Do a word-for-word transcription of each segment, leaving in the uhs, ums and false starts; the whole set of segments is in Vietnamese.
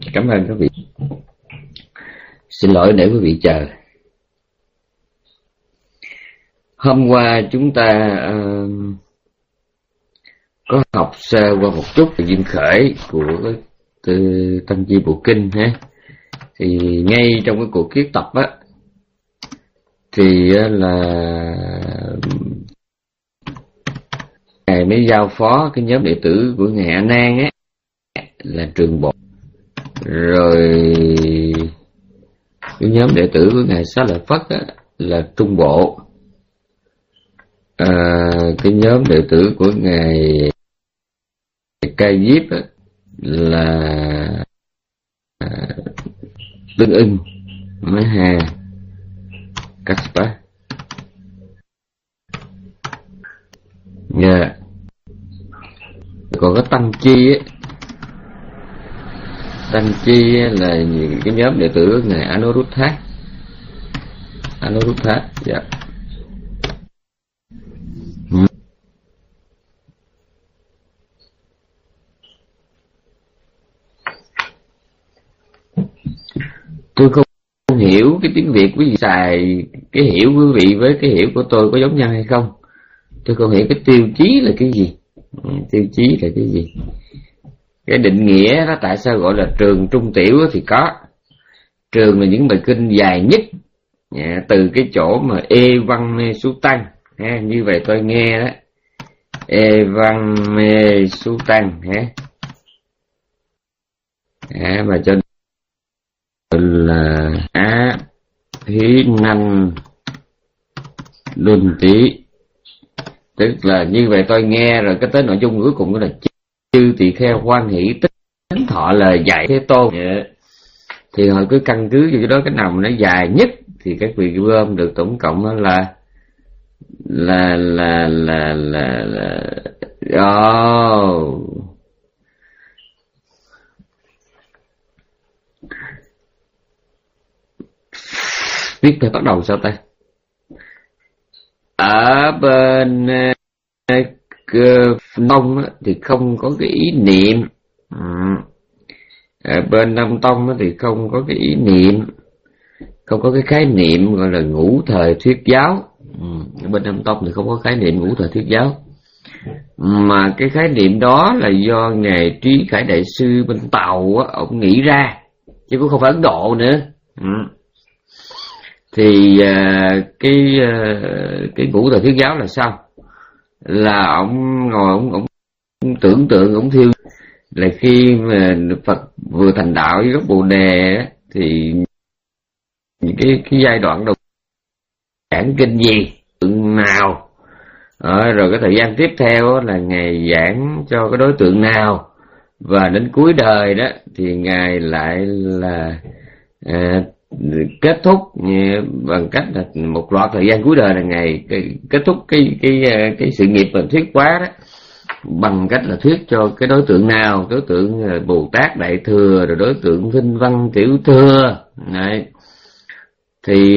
Cảm ơn các vị. Xin lỗi để quý vị chờ. Hôm qua chúng ta uh, có học sơ qua một chút về duyên khởi của từ Tam Chi Bộ Kinh ha. Thì ngay trong cái cuộc kiết tập á, thì là ngài mới giao phó cái nhóm đệ tử của ngài A Nan á là Trường Bộ, rồi cái nhóm đệ tử của ngài Xá Lợi Phất á là Trung Bộ, à, cái nhóm đệ tử của ngài Ca Diếp á là à, Tương Ưng, Mới Hà, Kaspa. Yeah. Còn có Tăng Chi á, Tăng Chi là những cái nhóm đệ tử của ngài Anuruddha. Anuruddha, dạ. Hmm. Tôi không hiểu cái tiếng Việt quý vị xài cái hiểu quý vị với cái hiểu của tôi có giống nhau hay không. Tôi không hiểu cái tiêu chí là cái gì. Tiêu chí là cái gì? Cái định nghĩa đó tại sao gọi là trường trung tiểu thì có. Trường là những bài kinh dài nhất, từ cái chỗ mà Ê Văn Mê Sú Tăng ha, như vậy tôi nghe đó, Ê Văn Mê Sú Tăng ha, à, mà cho là Á Hí Nanh Luân Tí, tức là như vậy tôi nghe rồi cái tới nội dung cuối cùng đó là chư tỳ kheo hoan hỷ tính thọ lời dạy Thế Tôn. Yeah. Thì họ cứ căn cứ vào cái đó, cái nào mà nó dài nhất thì các vị gom được tổng cộng đó là là là là là là oh. Biết phải bắt đầu sao ta? Ở bên Tông thì không có cái ý niệm, ở bên Nam Tông thì không có cái ý niệm, không có cái khái niệm gọi là ngũ thời thuyết giáo. Ở bên Nam Tông thì không có khái niệm ngũ thời thuyết giáo, mà cái khái niệm đó là do ngài Trí Khải Đại Sư bên Tàu á, ông nghĩ ra, chứ cũng không phải Ấn Độ nữa. Thì uh, cái uh, cái ngũ thời thuyết giáo là sao? Là ông ngồi ông, ông tưởng tượng, ông thiêu là khi mà Phật vừa thành đạo với gốc Bồ Đề á, thì những cái cái giai đoạn đầu giảng kinh gì tượng nào, à, rồi cái thời gian tiếp theo là ngài giảng cho cái đối tượng nào, và đến cuối đời đó thì ngài lại là à, kết thúc bằng cách là một loạt thời gian cuối đời là ngày kết thúc cái cái cái sự nghiệp mà thuyết quá đó bằng cách là thuyết cho cái đối tượng nào, đối tượng Bồ Tát Đại Thừa, rồi đối tượng Thinh Văn Tiểu Thừa. Đấy. Thì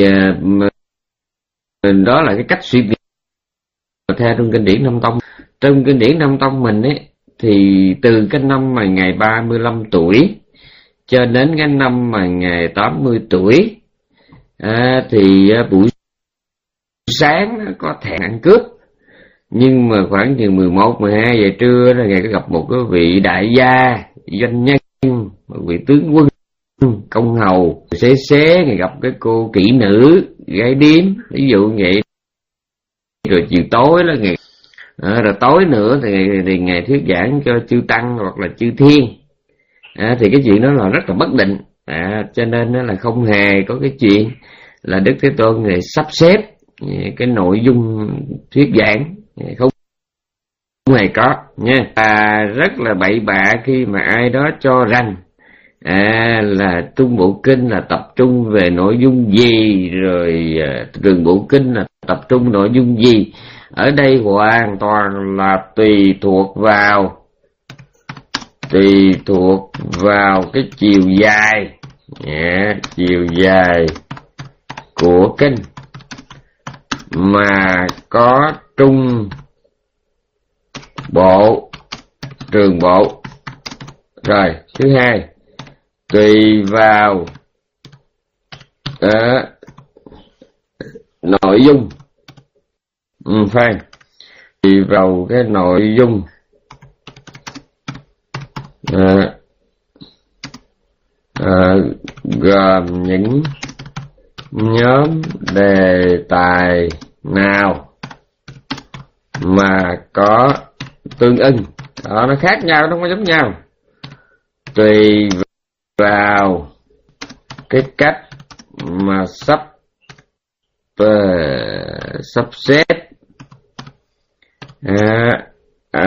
đó là cái cách suy nghĩ theo trong kinh điển Nam Tông. Trong kinh điển Nam Tông mình ấy thì từ cái năm mà ngài ba mươi lăm tuổi cho đến cái năm mà ngài tám mươi tuổi à, thì buổi sáng có thèm ăn cướp, nhưng mà khoảng chừng mười một, mười hai giờ trưa là ngài có gặp một cái vị đại gia, doanh nhân, một vị tướng quân, công hầu, xế xế, ngài gặp cái cô kỹ nữ, gái điếm, ví dụ vậy. Rồi chiều tối là ngài, à, rồi tối nữa thì, thì ngài thuyết giảng cho chư Tăng hoặc là chư Thiên. À, thì cái chuyện đó là rất là bất định, à, cho nên nó là không hề có cái chuyện là Đức Thế Tôn này sắp xếp cái nội dung thuyết giảng, không, không hề có nha. À, rất là bậy bạ khi mà ai đó cho rằng à, là Trung Bộ Kinh là tập trung về nội dung gì, rồi à, Trường Bộ Kinh là tập trung nội dung gì. Ở đây hoàn toàn là tùy thuộc vào tùy thuộc vào cái chiều dài, yeah, chiều dài của kinh mà có Trung Bộ, Trường Bộ. Rồi thứ hai, tùy vào uh, nội dung, ừ, phải tùy vào cái nội dung uh, uh, gồm những nhóm đề tài nào mà có tương ưng. Đó, nó khác nhau, nó không có giống nhau. Tùy vào cái cách mà sắp uh, sắp xếp à, à,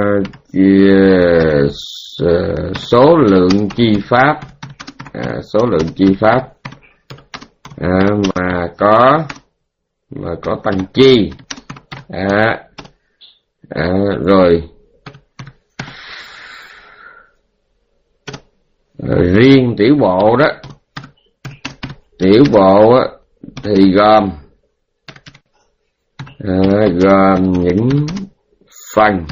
uh, số lượng chi pháp, à, số lượng chi pháp à, mà có mà có tăng chi, à, à, rồi riêng tiểu bộ đó, tiểu bộ á, thì gồm à, gồm những phần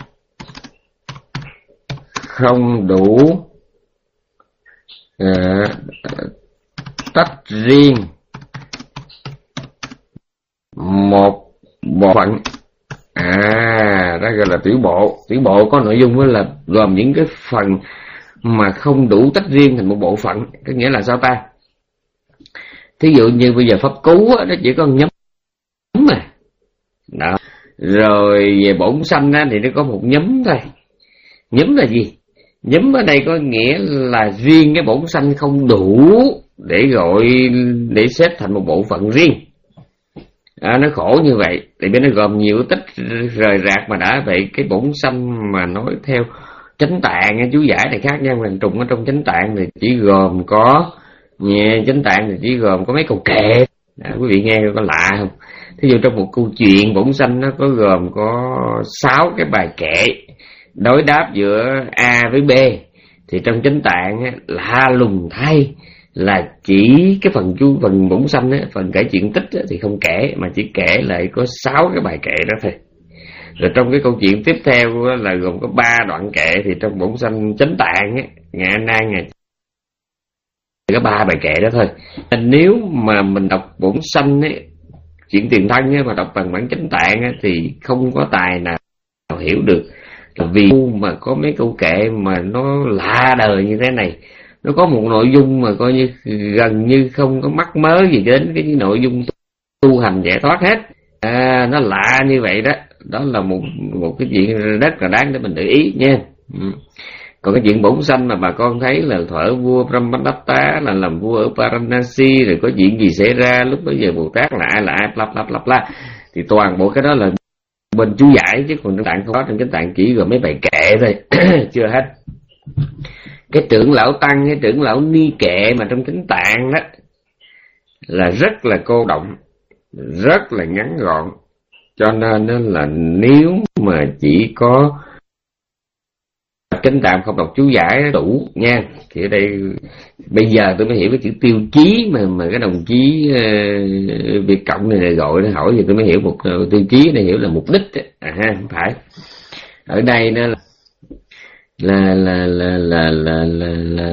không đủ à, tách riêng một bộ phận. À, đó gọi là tiểu bộ. Tiểu bộ có nội dung đó là gồm những cái phần mà không đủ tách riêng thành một bộ phận. Có nghĩa là sao ta? Thí dụ như bây giờ pháp cú á, nó chỉ có nhóm mà. Đó. Rồi về bổn sanh á, thì nó có một nhóm thôi. Nhóm là gì? Nhóm ở đây có nghĩa là riêng cái bổn sanh không đủ để gọi, để xếp thành một bộ phận riêng. À, nó khổ như vậy, tại vì nó gồm nhiều tích rời rạc mà đã vậy. Cái bổn sanh mà nói theo chánh tạng, chú giải này khác nhau. Mình trùng ở trong chánh tạng thì chỉ gồm có nghe chánh tạng thì chỉ gồm có mấy câu kệ. À, quý vị nghe có lạ không? Thí dụ trong một câu chuyện bổn sanh nó có gồm có sáu cái bài kệ đối đáp giữa A với B, thì trong chánh tạng á, lạ lùng thay là chỉ cái phần chú phần bổn sanh á, phần kể chuyện tích á, thì không kể, mà chỉ kể lại có sáu cái bài kệ đó thôi. Rồi trong cái câu chuyện tiếp theo á, là gồm có ba đoạn kệ, thì trong bổn sanh chánh tạng á, ngày nay ngày có ba bài kệ đó thôi. Nếu mà mình đọc bổn sanh ấy, chuyện tiền thân ấy, mà đọc bằng bản chánh tạng ấy, thì không có tài nào hiểu được, là vì mà có mấy câu kệ mà nó lạ đời như thế này, nó có một nội dung mà coi như gần như không có mắc mớ gì đến cái nội dung tu hành giải thoát hết. À, nó lạ như vậy đó. Đó là một một cái chuyện rất là đáng để mình để ý nha. Ừ. Còn cái chuyện bổn sanh mà bà con thấy là thuở vua Brahmadatta là làm vua ở Varanasi, rồi có chuyện gì xảy ra, lúc bấy giờ Bồ Tát là ai là ai, bla bla bla bla, thì toàn bộ cái đó là bên chú giải, chứ còn trong tạng không có. Trong chánh tạng chỉ gồm mấy bài kệ thôi. Chưa hết. Cái trưởng lão tăng, cái trưởng lão ni kệ mà trong chánh tạng đó là rất là cô động, rất là ngắn gọn. Cho nên là nếu mà chỉ có chánh tạng không đọc chú giải đủ nha. Thì ở đây bây giờ tôi mới hiểu cái chữ tiêu chí mà mà cái đồng chí uh, Việt Cộng này, này gọi nó hỏi, thì tôi mới hiểu một uh, tiêu chí này hiểu là mục đích. À ha, không phải. Ở đây nó là là là là là là, là, là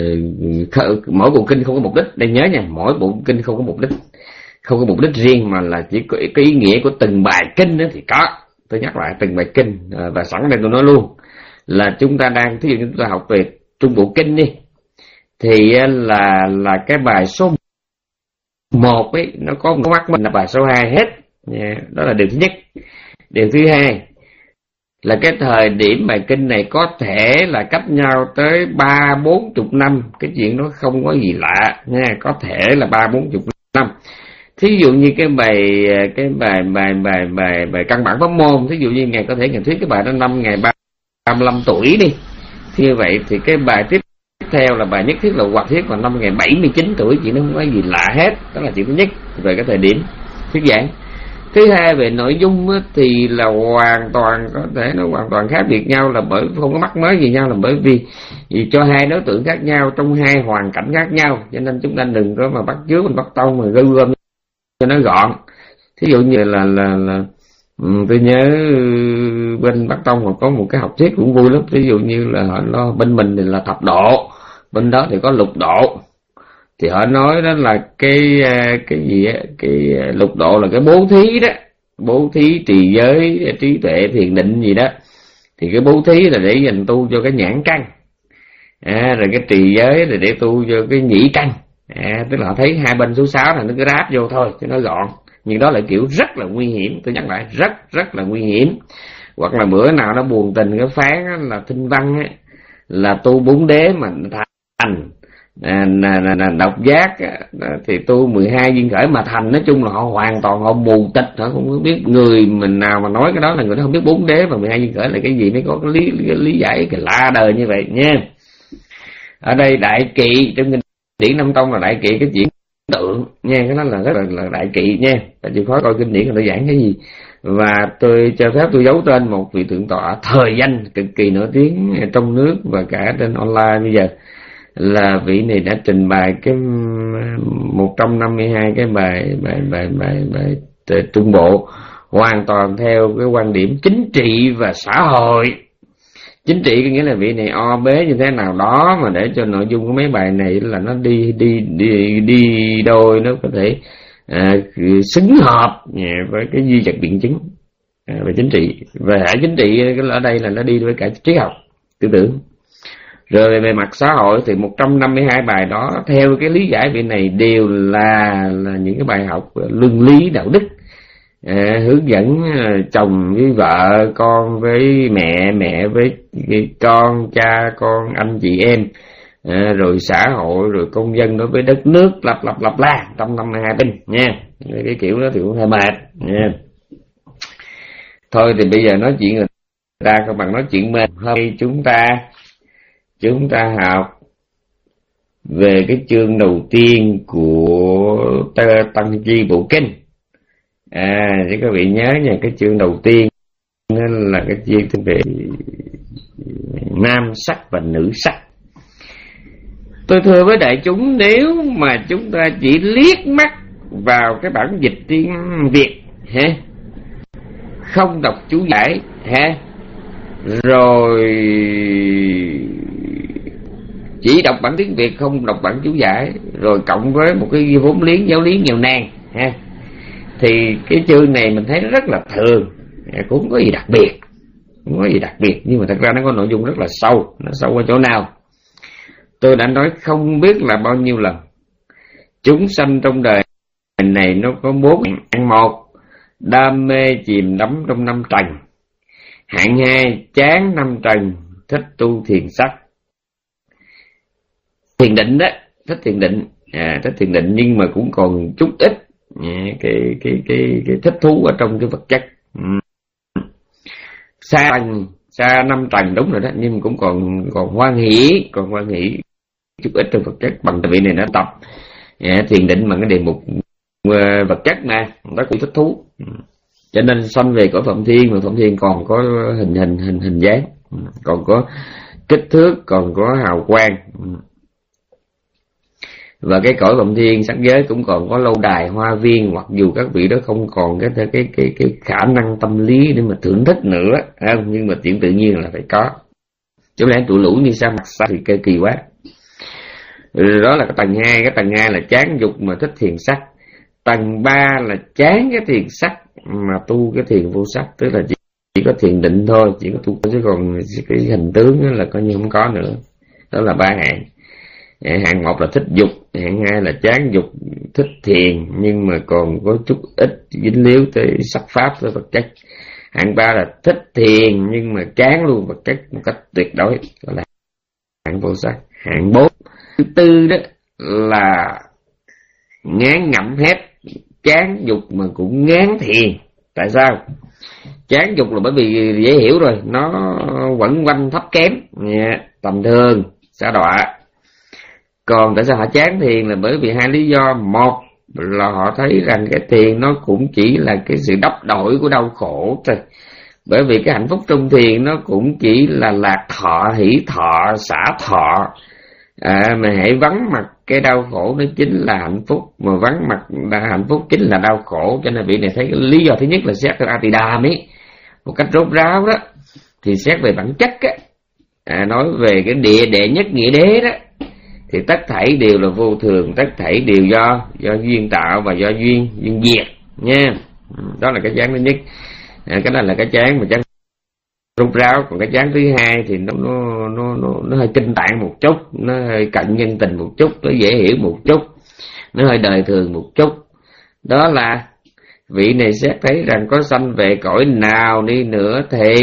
mỗi bộ kinh không có mục đích. Đây nhớ nha, mỗi bộ kinh không có mục đích, không có mục đích riêng, mà là chỉ có cái ý nghĩa của từng bài kinh đó thì có. Tôi nhắc lại từng bài kinh, à, và sẵn đây tôi nói luôn là chúng ta đang, thí dụ như chúng ta học về Trung Bộ Kinh đi, thì là là cái bài số một ấy nó có một mắt mình là bài số hai hết. Yeah, đó là điều thứ nhất. Điều thứ hai là cái thời điểm bài kinh này có thể là cách nhau tới ba bốn chục năm. Cái chuyện đó không có gì lạ nha, có thể là ba bốn chục năm. Thí dụ như cái bài cái bài bài bài bài bài căn bản pháp môn, thí dụ như ngài có thể ngài thuyết cái bài đó năm ngày ba mươi lăm tuổi đi, thì như vậy thì cái bài tiếp theo là bài nhất thiết là hoạt thuyết vào năm ngày bảy mươi chín tuổi. Chuyện đó không có gì lạ hết. Đó là chuyện thứ nhất về cái thời điểm thuyết giảng. Thứ hai về nội dung thì là hoàn toàn có thể nó hoàn toàn khác biệt nhau, là bởi không có mắc mới gì nhau, là bởi vì, vì cho hai đối tượng khác nhau trong hai hoàn cảnh khác nhau, cho nên chúng ta đừng có mà bắt chước mình bắt tông mà gom gom cho nó gọn. Thí dụ như là là là ừ, tôi nhớ bên Bắc Tông mà có một cái học thuyết cũng vui lắm. Ví dụ như là họ lo bên mình thì là thập độ, bên đó thì có lục độ. Thì họ nói đó là cái cái gì á, cái lục độ là cái bố thí đó, bố thí trì giới trí tuệ thiền định gì đó. Thì cái bố thí là để dành tu cho cái nhãn căn, à, rồi cái trì giới là để tu cho cái nhĩ căn, à, tức là họ thấy hai bên số sáu là nó cứ ráp vô thôi cho nó gọn. Nhưng đó là kiểu rất là nguy hiểm, tôi nhắc lại rất rất là nguy hiểm. Hoặc là bữa nào nó buồn tình cái phán là Thinh Văn á, là tu bốn đế mà thành, à, là, là, là độc giác á, thì tu mười hai duyên khởi mà thành. Nói chung là họ hoàn toàn họ mù tịch, họ không biết. Người mình nào mà nói cái đó là người đó không biết bốn đế và mười hai duyên khởi là cái gì, mới có cái lý, cái lý giải cái lạ đời như vậy nha. Ở đây đại kỵ trong kinh điển Nam Tông là đại kỵ cái chuyện tượng nha, cái đó là rất là, là đại kỵ nha. Tại chịu khó coi kinh điển người ta giảng cái gì. Và tôi cho phép tôi giấu tên một vị thượng tọa thời danh cực kỳ nổi tiếng trong nước và cả trên online bây giờ, là vị này đã trình bày cái một trăm năm mươi hai cái bài bài bài bài, bài, bài trung bộ hoàn toàn theo cái quan điểm chính trị và xã hội. Chính trị có nghĩa là vị này o bế như thế nào đó mà để cho nội dung của mấy bài này là nó đi đi đi đi đôi, nó có thể à, xứng hợp với cái duy vật biện chứng à, về chính trị. Và hệ chính trị ở đây là nó đi với cả triết học tư tưởng. Rồi về mặt xã hội thì một trăm năm mươi hai bài đó theo cái lý giải vị này đều là là những cái bài học luân lý đạo đức, à, hướng dẫn chồng với vợ, con với mẹ, mẹ với con, cha con, anh chị em, à, rồi xã hội, rồi công dân đối với đất nước, lặp lặp lặp la một trăm năm mươi hai bên nha. Cái kiểu đó thì cũng hơi mệt nha. Thôi thì bây giờ nói chuyện người ta không bằng nói chuyện mình. Hôm nay chúng ta chúng ta học về cái chương đầu tiên của Tăng Chi Bộ Kinh. À, thì các vị nhớ nha, cái chương đầu tiên là cái chương về nam sắc và nữ sắc. Tôi thưa với đại chúng, nếu mà chúng ta chỉ liếc mắt vào cái bản dịch tiếng Việt ha, không đọc chú giải ha, rồi chỉ đọc bản tiếng Việt không đọc bản chú giải, rồi cộng với một cái vốn liếng giáo lý nghèo nàn ha, thì cái chương này mình thấy rất là thường, cũng không có gì đặc biệt, không có gì đặc biệt. Nhưng mà thật ra nó có nội dung rất là sâu. Nó sâu ở chỗ nào? Tôi đã nói không biết là bao nhiêu lần. Chúng sanh trong đời này nó có bốn hạng: một, đam mê chìm đắm trong năm trần; hạng hai, chán năm trần, thích tu thiền sắc. Thiền định đó, thích thiền định, à, thích thiền định nhưng mà cũng còn chút ít cái cái cái cái thích thú ở trong cái vật chất. Xa trần, xa năm trần đúng rồi đó, nhưng cũng còn còn hoan hỷ, còn hoan hỷ chút ít trong vật chất. Bằng vị này nó tập à, thiền định bằng cái đề mục uh, vật chất mà nó cũng thích thú, cho nên sanh về cõi Phạm Thiên. Mà Phạm Thiên còn có hình hình hình hình dáng, còn có kích thước, còn có hào quang. Và cái cõi Phạm Thiên sắc giới cũng còn có lâu đài hoa viên, mặc dù các vị đó không còn cái cái cái cái khả năng tâm lý để mà thưởng thức nữa, không? Nhưng mà chuyện tự nhiên là phải có. Chứ lẽ tụi lũ như sa mặt sa thì kỳ, kỳ quá. Rồi đó là cái tầng hai. Cái tầng hai là chán dục mà thích thiền sắc. Tầng ba là chán cái thiền sắc mà tu cái thiền vô sắc, tức là chỉ, chỉ có thiền định thôi, chỉ có tu, chứ còn cái hình tướng là coi như không có nữa. Đó là ba hạng. Hạng một là thích dục, hạng hai là chán dục thích thiền nhưng mà còn có chút ít dính líu tới sắc pháp, tới vật chất. Hạng ba là thích thiền nhưng mà chán luôn vật chất một cách tuyệt đối, gọi là hạng vô sắc. Hạng bốn thứ tư đó là ngán ngẩm hết, chán dục mà cũng ngán thiền. Tại sao? Chán dục là bởi vì dễ hiểu rồi, nó quẩn quanh thấp kém, tầm thường, sa đọa. Còn tại sao họ chán thiền là bởi vì hai lý do. Một là họ thấy rằng cái thiền nó cũng chỉ là cái sự đắp đổi của đau khổ thôi. Bởi vì cái hạnh phúc trong thiền nó cũng chỉ là lạc thọ, hỷ thọ, xả thọ. À, mà hãy vắng mặt cái đau khổ nó chính là hạnh phúc, mà vắng mặt là hạnh phúc chính là đau khổ. Cho nên vị này thấy cái lý do thứ nhất là xét từ Atidam ấy, một cách rốt ráo đó, thì xét về bản chất á, à, nói về cái địa đệ nhất nghĩa đế đó, thì tất thảy đều là vô thường, tất thảy đều do do duyên tạo và do duyên duyên diệt nha. Đó là cái chán thứ nhất. À, cái đó là cái chán mà chán rút ráo. Còn cái chán thứ hai thì nó nó nó nó, nó hơi kinh tạng một chút, nó hơi cận nhân tình một chút, nó dễ hiểu một chút, nó hơi đời thường một chút. Đó là vị này xét thấy rằng có sanh về cõi nào đi nữa thì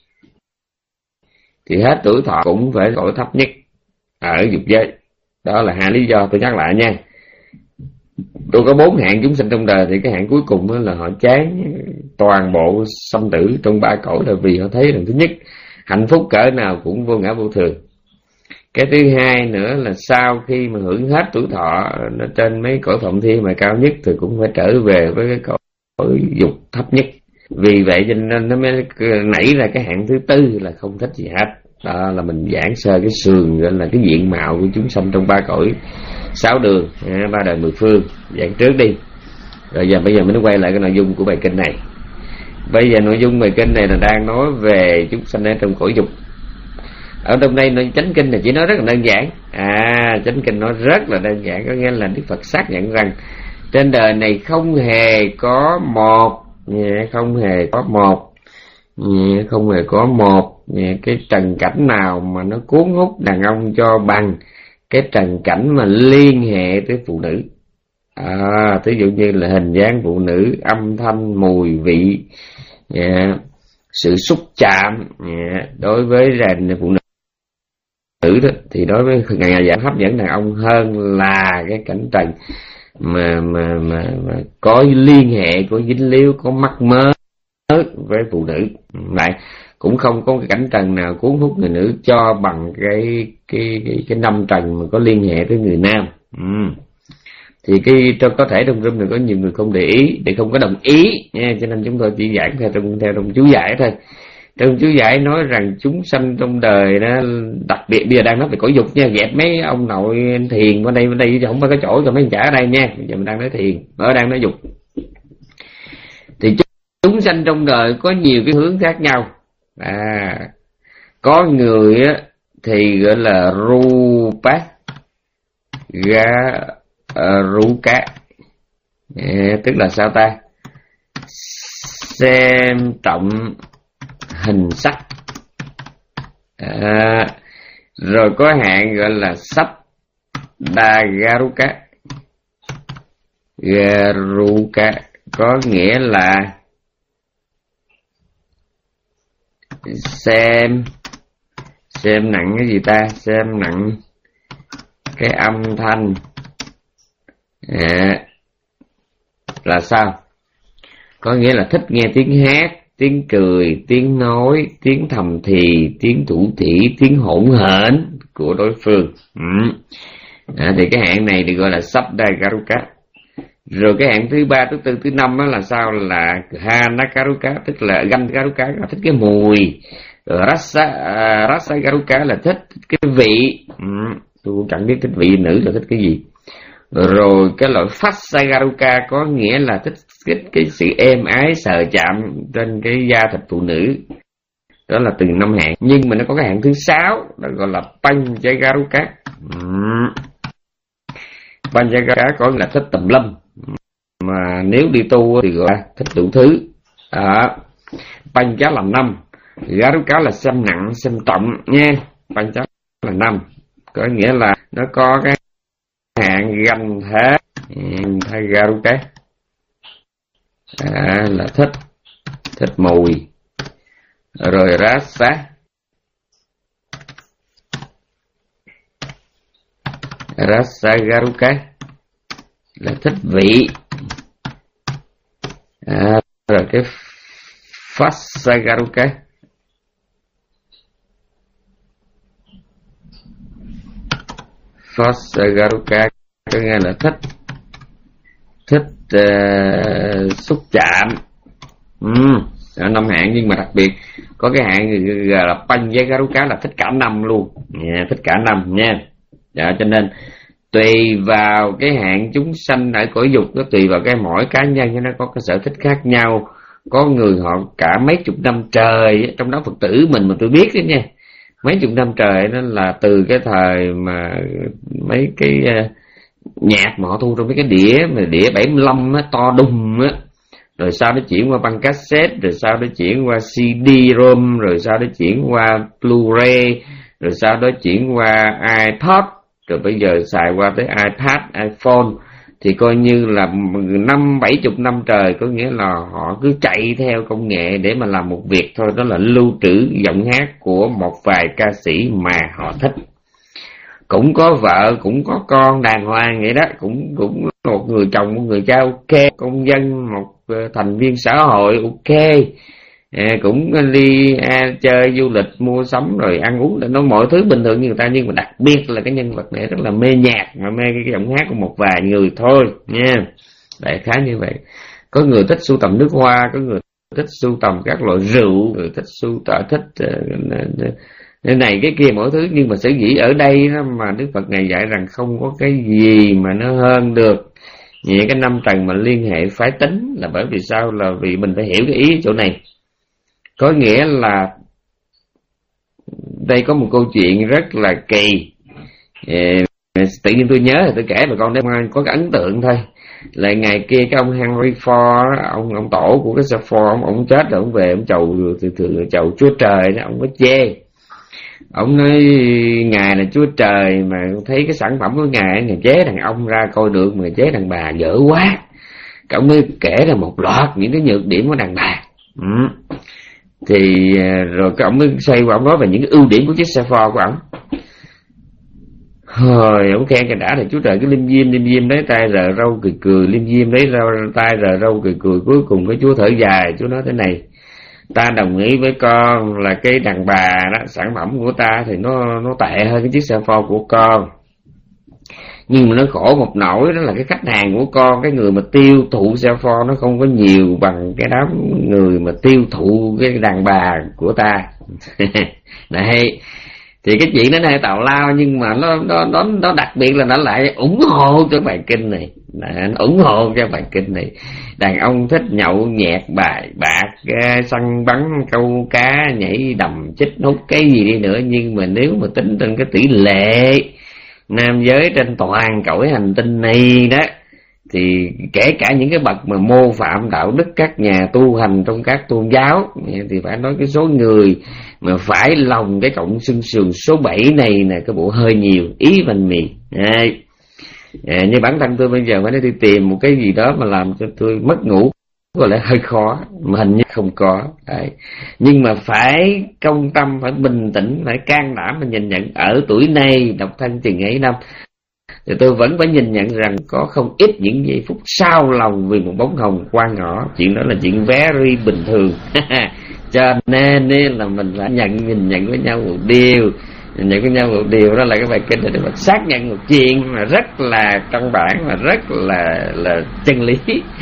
thì hết tuổi thọ cũng phải cõi thấp nhất ở dục giới. Đó là hai lý do tôi nhắc lại nha. Tôi có bốn hạng chúng sinh trong đời, thì cái hạng cuối cùng đó là họ chán toàn bộ sanh tử trong ba cõi, là vì họ thấy rằng thứ nhất, hạnh phúc cỡ nào cũng vô ngã vô thường. Cái thứ hai nữa là sau khi mà hưởng hết tuổi thọ nó trên mấy cõi phụng thiên mà cao nhất thì cũng phải trở về với cái cõi dục thấp nhất. Vì vậy cho nên nó mới nảy ra cái hạng thứ tư là không thích gì hết. Đó là mình giảng sơ cái sườn, gọi là cái diện mạo của chúng sanh trong ba cõi sáu đường, ba đời mười phương, giảng trước đi. Rồi giờ bây giờ mình quay lại cái nội dung của bài kinh này. Bây giờ nội dung bài kinh này là đang nói về chúng sanh ở trong cõi dục. Ở trong đây nội chánh kinh này chỉ nói rất là đơn giản. À, chánh kinh nói rất là đơn giản, có nghĩa là Đức Phật xác nhận rằng trên đời này không hề có một, không hề có một, không hề có một cái trần cảnh nào mà nó cuốn hút đàn ông cho bằng cái trần cảnh mà liên hệ tới phụ nữ. À, thí dụ như là hình dáng phụ nữ, âm thanh, mùi vị, yeah, sự xúc chạm, yeah, đối với rành phụ nữ nữ đó, thì đối với ngày giảm hấp dẫn đàn ông hơn là cái cảnh trần mà mà mà, mà có liên hệ, có dính líu, có mắc mớ với phụ nữ. Vậy cũng không có cái cảnh trần nào cuốn hút người nữ cho bằng cái cái cái, cái năm trần mà có liên hệ tới người nam. Ừ. Thì cái cho có thể trong room này có nhiều người không để ý, để không có đồng ý nha, cho nên chúng tôi chỉ giảng theo trong theo trong chú giải thôi. Trong chú giải nói rằng chúng sanh trong đời đó, đặc biệt bây giờ đang nói về cõi dục nha, dẹp mấy ông nội thiền ở đây, ở đây không phải cái chỗ cho mấy anh trả ở đây nha. Bây giờ mình đang nói thiền, ở đang nói dục. Thì chúng sanh trong đời có nhiều cái hướng khác nhau. À, có người á thì gọi là rupa ga ruka, à, tức là sao ta, xem trọng hình sắc. À, rồi có hạng gọi là sắp đa garuka. Garuka có nghĩa là xem xem nặng cái gì ta, xem nặng cái âm thanh. À, là sao? Có nghĩa là thích nghe tiếng hát, tiếng cười, tiếng nói, tiếng thầm thì, tiếng thủ thỉ, tiếng hỗn hển của đối phương. Ừ. À, thì cái hạng này thì gọi là Sabdagaruka. Rồi cái hạng thứ ba, thứ tư, thứ năm đó là sao? Là Hanakaruka, tức là Gandhagaruka, là thích cái mùi. Rồi Rasa, uh, Rasagaruka là thích cái vị. Ừ. Tôi cũng chẳng biết thích vị nữ là thích cái gì. Rồi cái loại Fasagaruka có nghĩa là thích cái, cái sự êm ái sờ chạm trên cái da thịt phụ nữ. Đó là từng năm hạng. Nhưng mà nó có cái hạng thứ sáu, đó gọi là Panchagaruka. uhm. Panchagaruka có nghĩa là thích tùm lum, mà nếu đi tu thì gọi là thích đủ thứ. à, Pancha là năm, Garuka là xem nặng, xem trọng nha. Pancha là năm, có nghĩa là nó có cái hạng ganh thế. Thay Garuka à, là thích thích mùi. Rồi Rasa, Rasa Garuka là thích vị. À, rồi cái Fasagaruka Fasagaruka có nghĩa là thích thích uh, xúc chạm. uhm, năm hạng, nhưng mà đặc biệt có cái hạng gọi là Panchagaruka là thích cả năm luôn. Yeah, thích cả năm nha. Dạ, cho nên tùy vào cái hạng chúng sanh ở cõi dục, nó tùy vào cái mỗi cá nhân nó có cái sở thích khác nhau. Có người họ cả mấy chục năm trời, trong đó Phật tử mình mà tôi biết đó nha, mấy chục năm trời, đó là từ cái thời mà mấy cái uh, nhạc mà họ thu trong mấy cái đĩa mà đĩa bảy mươi lăm á, to đùng á, rồi sau đó chuyển qua băng cassette, rồi sau đó chuyển qua xê đê rom, rồi sau đó chuyển qua Blu-ray, rồi sau đó chuyển qua iPod, rồi bây giờ xài qua tới iPad, iPhone, thì coi như là năm bảy chục năm trời, có nghĩa là họ cứ chạy theo công nghệ để mà làm một việc thôi, đó là lưu trữ giọng hát của một vài ca sĩ mà họ thích. Cũng có vợ, cũng có con đàng hoàng vậy đó, cũng cũng một người chồng, một người cha ok, công dân, một thành viên xã hội ok, à, cũng đi à, chơi du lịch, mua sắm rồi ăn uống, nó mọi thứ bình thường như người ta, nhưng mà đặc biệt là cái nhân vật này rất là mê nhạc, mà mê cái giọng hát của một vài người thôi nha. Đại khái như vậy. Có người thích sưu tầm nước hoa, có người thích sưu tầm các loại rượu, người thích sưu tầm thích uh, cái này cái kia mỗi thứ, nhưng mà sở dĩ ở đây đó mà Đức Phật Ngài dạy rằng không có cái gì mà nó hơn được những cái năm trần mà liên hệ phái tính, là bởi vì sao? Là vì mình phải hiểu cái ý chỗ này. Có nghĩa là đây có một câu chuyện rất là kỳ, e, tự nhiên tôi nhớ thì tôi kể bà con để có cái ấn tượng thôi. Là ngày kia cái ông Henry Ford, ông ông tổ của cái xe Ford, ông, ông chết rồi, ông về ông chầu từ từ chầu Chúa Trời đó, ông có chê. Ông nói Ngài là Chúa Trời mà thấy cái sản phẩm của Ngài, Ngài chế đàn ông ra coi được, mà chế đàn bà dở quá. Ông mới kể ra một loạt những cái nhược điểm của đàn bà. Ừ. Thì rồi cái ông mới xoay qua ông nói về những cái ưu điểm của chiếc xe Ford của ông. Hồi ông khen cái đã là Chúa Trời cứ lim dim lim dim đấy, tay rờ râu cười cười, lim dim đấy tay rờ râu cười cười. Cuối cùng cái Chúa thở dài, Chúa nói thế này: ta đồng ý với con là cái đàn bà đó, sản phẩm của ta thì nó nó tệ hơn cái chiếc xe Ford của con, nhưng mà nó khổ một nỗi, đó là cái khách hàng của con, cái người mà tiêu thụ xe Ford nó không có nhiều bằng cái đám người mà tiêu thụ cái đàn bà của ta. Đấy, thì cái chuyện đó này tào lao, nhưng mà nó nó nó nó đặc biệt là nó lại ủng hộ cho bài kinh này, nó ủng hộ cho bài kinh này. Đàn ông thích nhậu nhẹt bài bạc, săn bắn câu cá, nhảy đầm chích hút cái gì đi nữa, nhưng mà nếu mà tính trên cái tỷ lệ nam giới trên toàn cõi hành tinh này đó, thì kể cả những cái bậc mà mô phạm đạo đức các nhà tu hành trong các tôn giáo, thì phải nói cái số người mà phải lòng cái cộng xương sườn số bảy này nè, cái bộ hơi nhiều, ý mình mì. À, như bản thân tôi bây giờ phải đi tìm một cái gì đó mà làm cho tôi mất ngủ có lẽ hơi khó, mà hình như không có. Đấy. Nhưng mà phải công tâm, phải bình tĩnh, phải can đảm mà nhìn nhận ở tuổi này độc thân chừng ấy năm, thì tôi vẫn phải nhìn nhận rằng có không ít những giây phút sao lòng vì một bóng hồng qua ngõ. Chuyện đó là chuyện very bình thường. Cho nên là mình phải nhận nhìn nhận với nhau một điều, nhìn nhận với nhau một điều, đó là cái bài kinh để mà xác nhận một chuyện mà rất là căn bản, mà rất là là chân lý,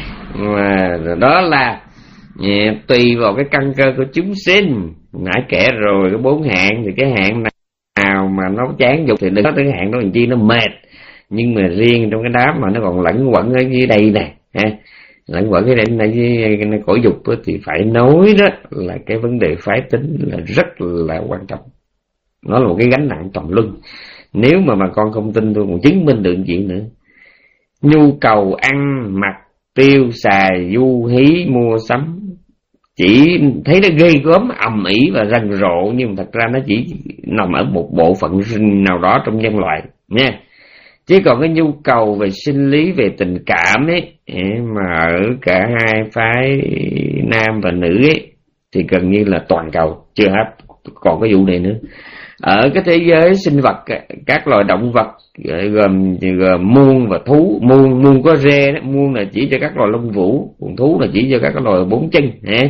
mà đó là yeah, tùy vào cái căn cơ của chúng sinh. Nãy kể rồi cái bốn hạng, thì cái hạng nào mà nó chán dục thì đừng có tới cái hạng đó làm chi nó mệt. Nhưng mà riêng trong cái đám mà nó còn lẫn quẩn ở dưới đây nè, ha, lẫn quẩn cái đây này với cõi dục thì phải nói đó là cái vấn đề phái tính là rất là quan trọng. Nó là một cái gánh nặng trầm luân. Nếu mà mà con không tin, tôi còn chứng minh được chuyện nữa. Nhu cầu ăn mặc tiêu xài du hí mua sắm chỉ thấy nó ghê gớm ầm ĩ và rầm rộ, nhưng thật ra nó chỉ nằm ở một bộ phận nào đó trong nhân loại nha. Chứ còn cái nhu cầu về sinh lý, về tình cảm ấy, mà ở cả hai phái nam và nữ ấy, thì gần như là toàn cầu, chưa hết còn cái vụ này nữa. Ở cái thế giới sinh vật, các loài động vật gồm, gồm muôn và thú. Muôn muôn có rê đó, muôn là chỉ cho các loài lông vũ, còn thú là chỉ cho các loài bốn chân.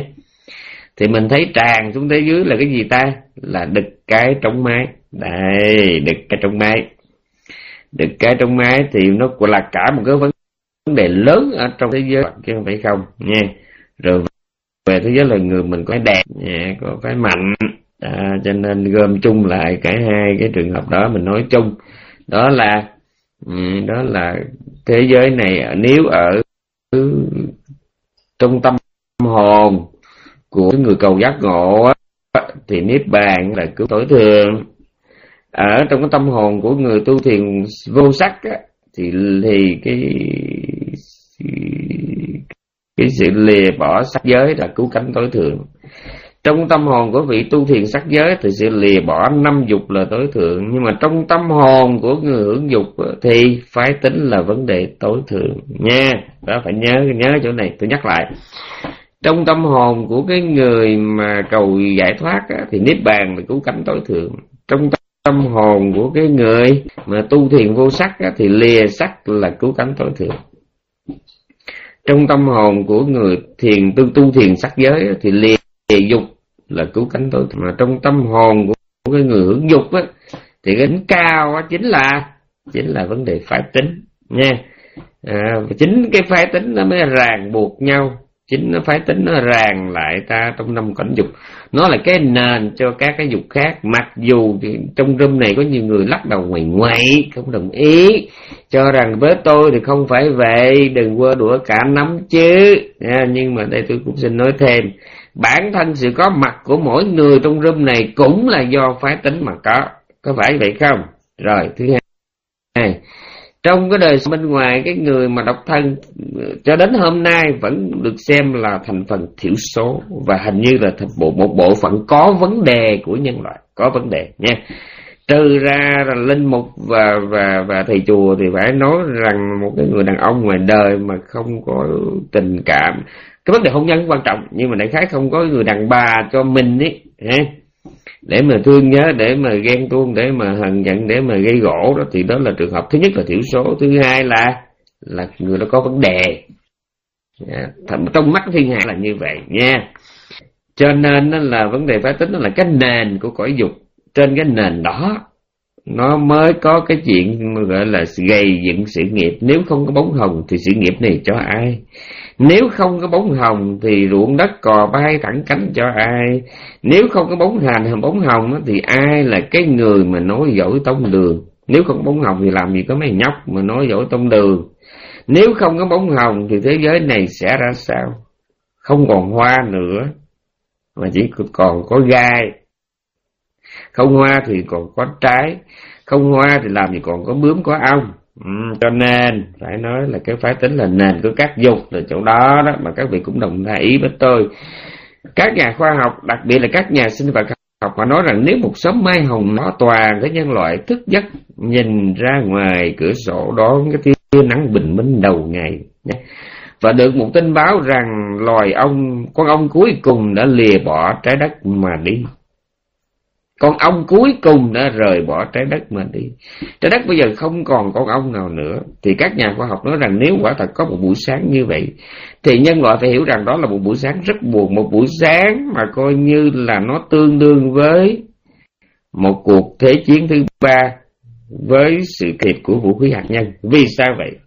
Thì mình thấy tràn xuống thế giới là cái gì ta? Là đực cái trống mái. Đây, đực cái trống mái. Đực cái trống mái thì nó là cả một cái vấn đề lớn ở trong thế giới, chứ không phải không nha. Rồi về thế giới là người mình có đẹp, có phải mạnh. À, cho nên gom chung lại cả hai cái trường hợp đó, mình nói chung đó là đó là thế giới này nếu ở trong tâm hồn của người cầu giác ngộ á, thì niết bàn là cứu tối thượng. Ở trong cái tâm hồn của người tu thiền vô sắc á, thì thì cái cái sự lìa bỏ sắc giới là cứu cánh tối thượng. Trong tâm hồn của vị tu thiền sắc giới thì sự lìa bỏ năm dục là tối thượng, nhưng mà trong tâm hồn của người hưởng dục thì phái tính là vấn đề tối thượng nha. Đó, phải nhớ nhớ chỗ này, tôi nhắc lại. Trong tâm hồn của cái người mà cầu giải thoát á, thì niết bàn là cứu cánh tối thượng. Trong tâm hồn của cái người mà tu thiền vô sắc á, thì lìa sắc là cứu cánh tối thượng. Trong tâm hồn của người thiền tu tu thiền sắc giới á, thì lìa dục là cứu cánh tối thượng. Mà trong tâm hồn của cái người hưởng dục á, thì cái đỉnh cao á, chính là chính là vấn đề phái tính nha. À, chính cái phái tính nó mới ràng buộc nhau, chính nó phái tính nó ràng lại ta trong năm cảnh dục. Nó là cái nền cho các cái dục khác. Mặc dù trong room này có nhiều người lắc đầu ngoại ngoại không đồng ý, cho rằng với tôi thì không phải vậy, đừng quơ đũa cả nắm chứ à, nhưng mà đây tôi cũng xin nói thêm, bản thân sự có mặt của mỗi người trong room này cũng là do phái tính mà có. Có phải vậy không? Rồi, thứ hai, trong cái đời bên ngoài, cái người mà độc thân cho đến hôm nay vẫn được xem là thành phần thiểu số, và hình như là một, một bộ phận có vấn đề của nhân loại, có vấn đề nha. Trừ ra là linh mục và và và thầy chùa thì phải nói rằng một cái người đàn ông ngoài đời mà không có tình cảm, cái vấn đề hôn nhân quan trọng, nhưng mà đại khái không có người đàn bà cho mình ấy ha, để mà thương nhớ, để mà ghen tuông, để mà hờn giận, để mà gây gỗ đó, thì đó là trường hợp thứ nhất là thiểu số. Thứ hai là là người đó có vấn đề. Trong mắt thiên hạ là như vậy nha. Cho nên là vấn đề phái tính nó là cái nền của cõi dục. Trên cái nền đó nó mới có cái chuyện gọi là gầy dựng sự nghiệp. Nếu không có bóng hồng thì sự nghiệp này cho ai? Nếu không có bóng hồng thì ruộng đất cò bay thẳng cánh cho ai? Nếu không có bóng hành bóng hồng thì ai là cái người mà nói dỗi tông đường? Nếu không có bóng hồng thì làm gì có mấy nhóc mà nói dỗi tông đường? Nếu không có bóng hồng thì thế giới này sẽ ra sao? Không còn hoa nữa mà chỉ còn có gai. Không hoa thì còn có trái. Không hoa thì làm gì còn có bướm có ong. Ừ, cho nên phải nói là cái phái tính là nền của các dục, là chỗ đó đó mà các vị cũng đồng ý với tôi. Các nhà khoa học, đặc biệt là các nhà sinh vật học, họ nói rằng nếu một sớm mai hồng nó toàn cái nhân loại thức giấc nhìn ra ngoài cửa sổ đón cái tia nắng bình minh đầu ngày, và được một tin báo rằng loài ong, con ong cuối cùng đã lìa bỏ trái đất mà đi. Con ong cuối cùng đã rời bỏ trái đất mà đi. Trái đất bây giờ không còn con ong nào nữa. Thì các nhà khoa học nói rằng nếu quả thật có một buổi sáng như vậy, thì nhân loại phải hiểu rằng đó là một buổi sáng rất buồn. Một buổi sáng mà coi như là nó tương đương với một cuộc thế chiến thứ ba với sự kịp của vũ khí hạt nhân. Vì sao vậy?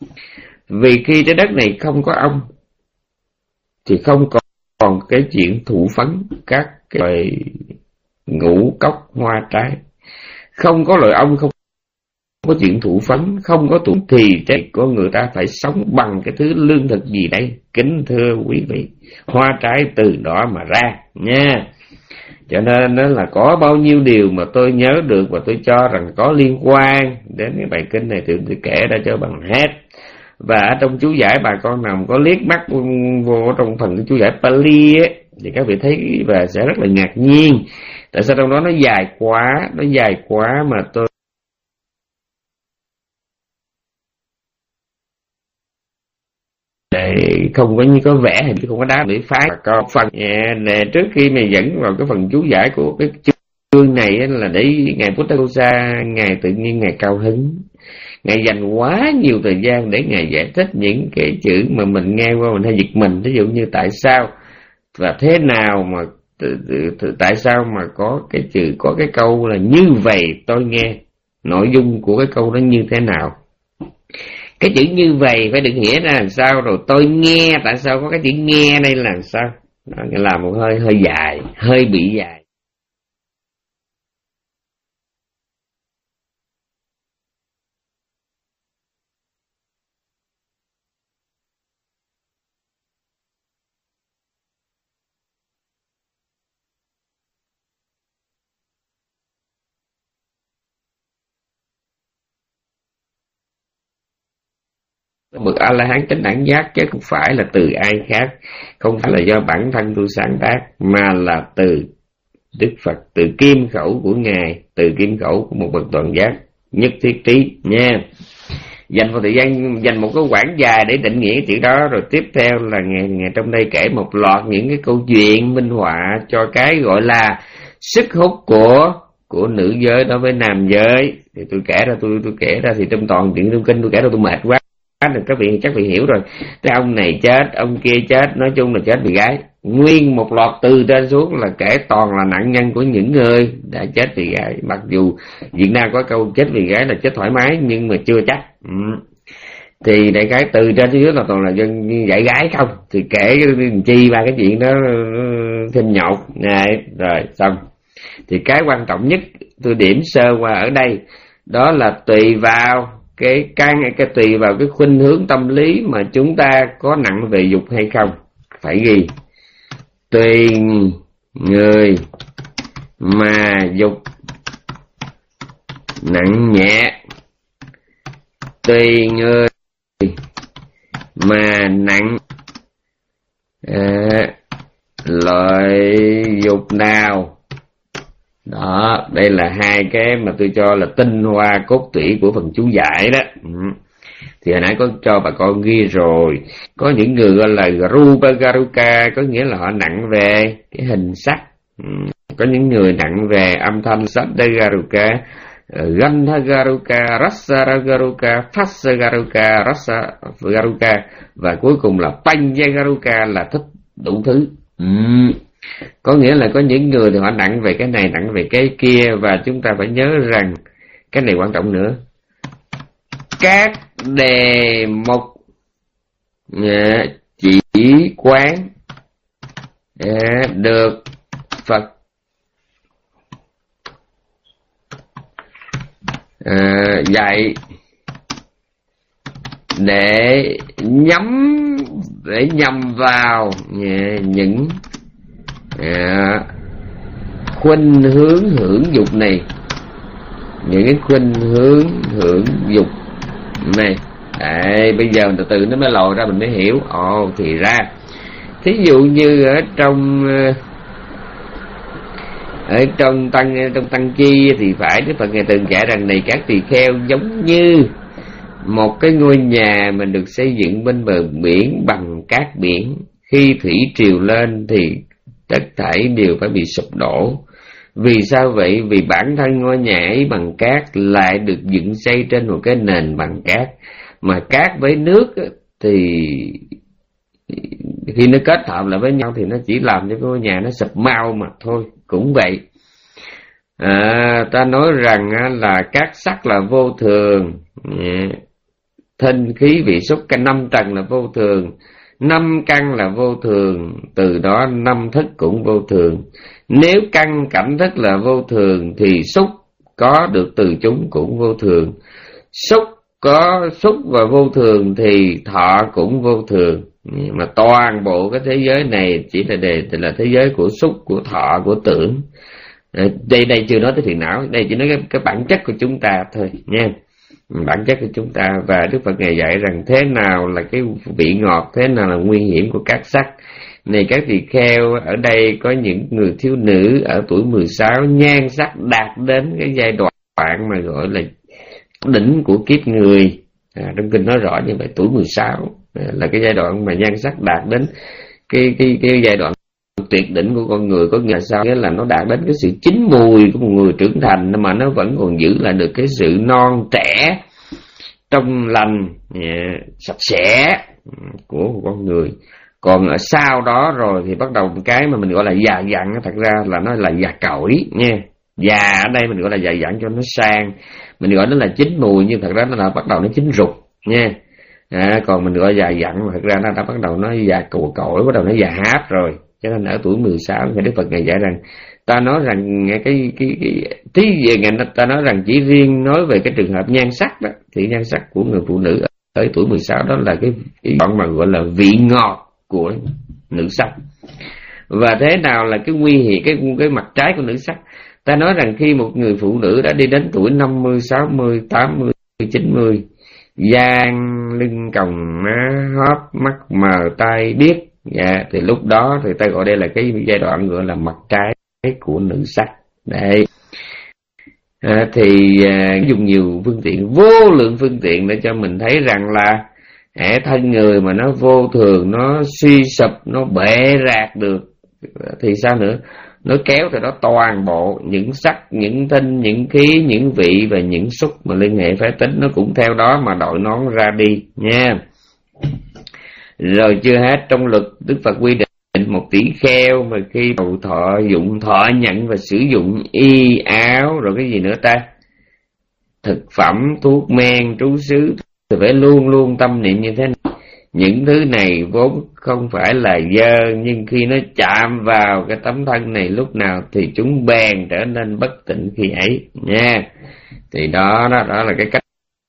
Vì khi trái đất này không có ong thì không còn, còn cái chuyện thụ phấn các cái loài ngũ cốc hoa trái. Không có loài ong, không có chuyện thụ phấn, không có thụ thì trái của người ta phải sống bằng cái thứ lương thực gì đây? Kính thưa quý vị, hoa trái từ đó mà ra nha. Cho nên đó là có bao nhiêu điều mà tôi nhớ được và tôi cho rằng có liên quan đến cái bài kinh này thì tôi kể ra cho bằng hết. Và ở trong chú giải bà con nào có liếc mắt vô trong phần cái chú giải Pali ấy, thì các vị thấy và sẽ rất là ngạc nhiên. Tại sao trong đó nó dài quá, nó dài quá mà tôi để không có như có vẻ hình chứ không có đáp để phá. Còn phần này, trước khi mà dẫn vào cái phần chú giải của cái chương này là để ngài Buddha ngài tự nhiên ngài cao hứng, ngài dành quá nhiều thời gian để ngài giải thích những cái chữ mà mình nghe qua mình hay giật mình. Ví dụ như tại sao và thế nào mà tại sao mà có cái chữ, có cái câu là như vậy tôi nghe, nội dung của cái câu đó như thế nào, cái chữ như vậy phải được nghĩa ra làm sao, rồi tôi nghe tại sao có cái chữ nghe đây là làm sao. Đó, là một hơi hơi dài, hơi bị dài. bậc A La Hán chánh đẳng giác, chứ không phải là từ ai khác, không phải là do bản thân tôi sáng tác, mà là từ Đức Phật, từ kim khẩu của Ngài, từ kim khẩu của một bậc toàn giác nhất thiết trí nha. Dành một thời gian, dành một cái quãng dài để định nghĩa chuyện đó. Rồi tiếp theo là ngày, ngày trong đây kể một loạt những cái câu chuyện minh họa cho cái gọi là sức hút của của nữ giới đối với nam giới. Thì tôi kể ra tôi tôi kể ra thì trong toàn chuyện trong kinh tôi kể ra tôi mệt quá, rồi các vị chắc vị hiểu rồi. Cái ông này chết, ông kia chết, nói chung là chết vì gái. Nguyên một loạt từ trên xuống là kể toàn là nạn nhân của những người đã chết vì gái. Mặc dù Việt Nam có câu chết vì gái là chết thoải mái, nhưng mà chưa chắc. ừ. Thì đại khái từ trên xuống là toàn là dân dạy gái không. Thì kể chi ba cái chuyện đó thêm nhột này. Rồi xong. Thì cái quan trọng nhất tôi điểm sơ qua ở đây, đó là tùy vào cái căn cái tùy vào cái khuynh hướng tâm lý mà chúng ta có nặng về dục hay không. Phải ghi tùy người mà dục nặng nhẹ, tùy người mà nặng à, loại dục nào. Đó, đây là hai cái mà tôi cho là tinh hoa cốt tủy của phần chú giải đó. ừ. Thì hồi nãy có cho bà con ghi rồi. Có những người gọi là Rupa Garuka, có nghĩa là họ nặng về cái hình sắc. ừ. Có những người nặng về âm thanh, Saddha Garuka, Gandha Garuka, Rasa Garuka, Phassa Garuka, Rasa Garuka, và cuối cùng là Panya Garuka là thích đủ thứ. ừ. Có nghĩa là có những người thì họ nặng về cái này, nặng về cái kia, và chúng ta phải nhớ rằng cái này quan trọng nữa. Các đề mục chỉ quán được Phật dạy để nhắm để nhằm vào những À, khuynh hướng hưởng dục này, những cái khuynh hướng hưởng dục này. Đấy, bây giờ từ từ nó mới lòi ra, mình mới hiểu. Ồ, thì ra thí dụ như ở trong ở trong tăng trong tăng chi thì phải Đức Phật Ngài từng kể rằng này các tỳ kheo, giống như một cái ngôi nhà mình được xây dựng bên bờ biển bằng cát biển, khi thủy triều lên thì tất thảy đều phải bị sụp đổ. Vì sao vậy? Vì bản thân ngôi nhà ấy bằng cát lại được dựng xây trên một cái nền bằng cát, mà cát với nước thì khi nó kết hợp lại với nhau thì nó chỉ làm cho ngôi nhà nó sụp mau mà thôi. Cũng vậy, à, ta nói rằng là cát sắc là vô thường, thinh khí vị xúc cái năm trần là vô thường, năm căn là vô thường, từ đó năm thức cũng vô thường. Nếu căn cảnh thức là vô thường thì xúc có được từ chúng cũng vô thường. Xúc có xúc và vô thường thì thọ cũng vô thường. Mà toàn bộ cái thế giới này chỉ là đề là thế giới của xúc, của thọ, của tưởng. Đây đây chưa nói tới thiền não, đây chỉ nói cái, cái bản chất của chúng ta thôi nha. Bản chất của chúng ta. Và Đức Phật Ngài dạy rằng thế nào là cái vị ngọt, thế nào là nguy hiểm của các sắc. Này các tỳ kheo, ở đây có những người thiếu nữ ở tuổi mười sáu, nhan sắc đạt đến cái giai đoạn mà gọi là đỉnh của kiếp người. À, trong kinh nói rõ như vậy, tuổi mười sáu là cái giai đoạn mà nhan sắc đạt đến cái cái cái giai đoạn tuyệt đỉnh của con người. Có nghĩa là sao? Nghĩa là nó đạt đến cái sự chín mùi của một người trưởng thành, mà nó vẫn còn giữ lại được cái sự non trẻ, trong lành, yeah, sạch sẽ của một con người. Còn ở sau đó rồi thì bắt đầu cái mà mình gọi là già dặn, thật ra là nó là già cỗi nha. Già ở đây mình gọi là già dặn cho nó sang, mình gọi nó là chín mùi, nhưng thật ra nó là bắt đầu nó chín rục nha. À, còn mình gọi già dặn mà thật ra nó đã bắt đầu nó già cội cội, bắt đầu nó già háp rồi. Cho nên ở tuổi mười sáu thì Đức Phật Ngài dạy rằng, ta nói rằng cái cái cái, cái tí về ngành ta nói rằng chỉ riêng nói về cái trường hợp nhan sắc đó, thì nhan sắc của người phụ nữ ở tuổi mười sáu đó là cái cái đoạn mà gọi là vị ngọt của nữ sắc. Và thế nào là cái nguy hiểm, cái cái mặt trái của nữ sắc? Ta nói rằng khi một người phụ nữ đã đi đến tuổi năm mươi, sáu mươi, tám mươi, chín mươi Giang lưng còng má hóp mắt mờ tai điếc. Dạ, thì lúc đó thì ta gọi đây là cái giai đoạn gọi là mặt trái của nữ sắc. Đấy. À, thì à, dùng nhiều phương tiện, vô lượng phương tiện để cho mình thấy rằng là hệ thân người mà nó vô thường, nó suy sụp, nó bệ rạc được thì sao nữa? Nó kéo từ đó toàn bộ những sắc, những tinh, những khí, những vị và những xúc mà liên hệ phái tính nó cũng theo đó mà đội nón ra đi nha. Rồi chưa hết, trong luật Đức Phật quy định một tỷ kheo mà khi đầu thọ dụng, thọ nhận và sử dụng y áo rồi cái gì nữa ta, thực phẩm, thuốc men, trú xứ thì phải luôn luôn tâm niệm như thế này. Những thứ này vốn không phải là dơ, nhưng khi nó chạm vào cái tấm thân này lúc nào thì chúng bèn trở nên bất tịnh khi ấy nha. Thì đó đó, đó là cái cách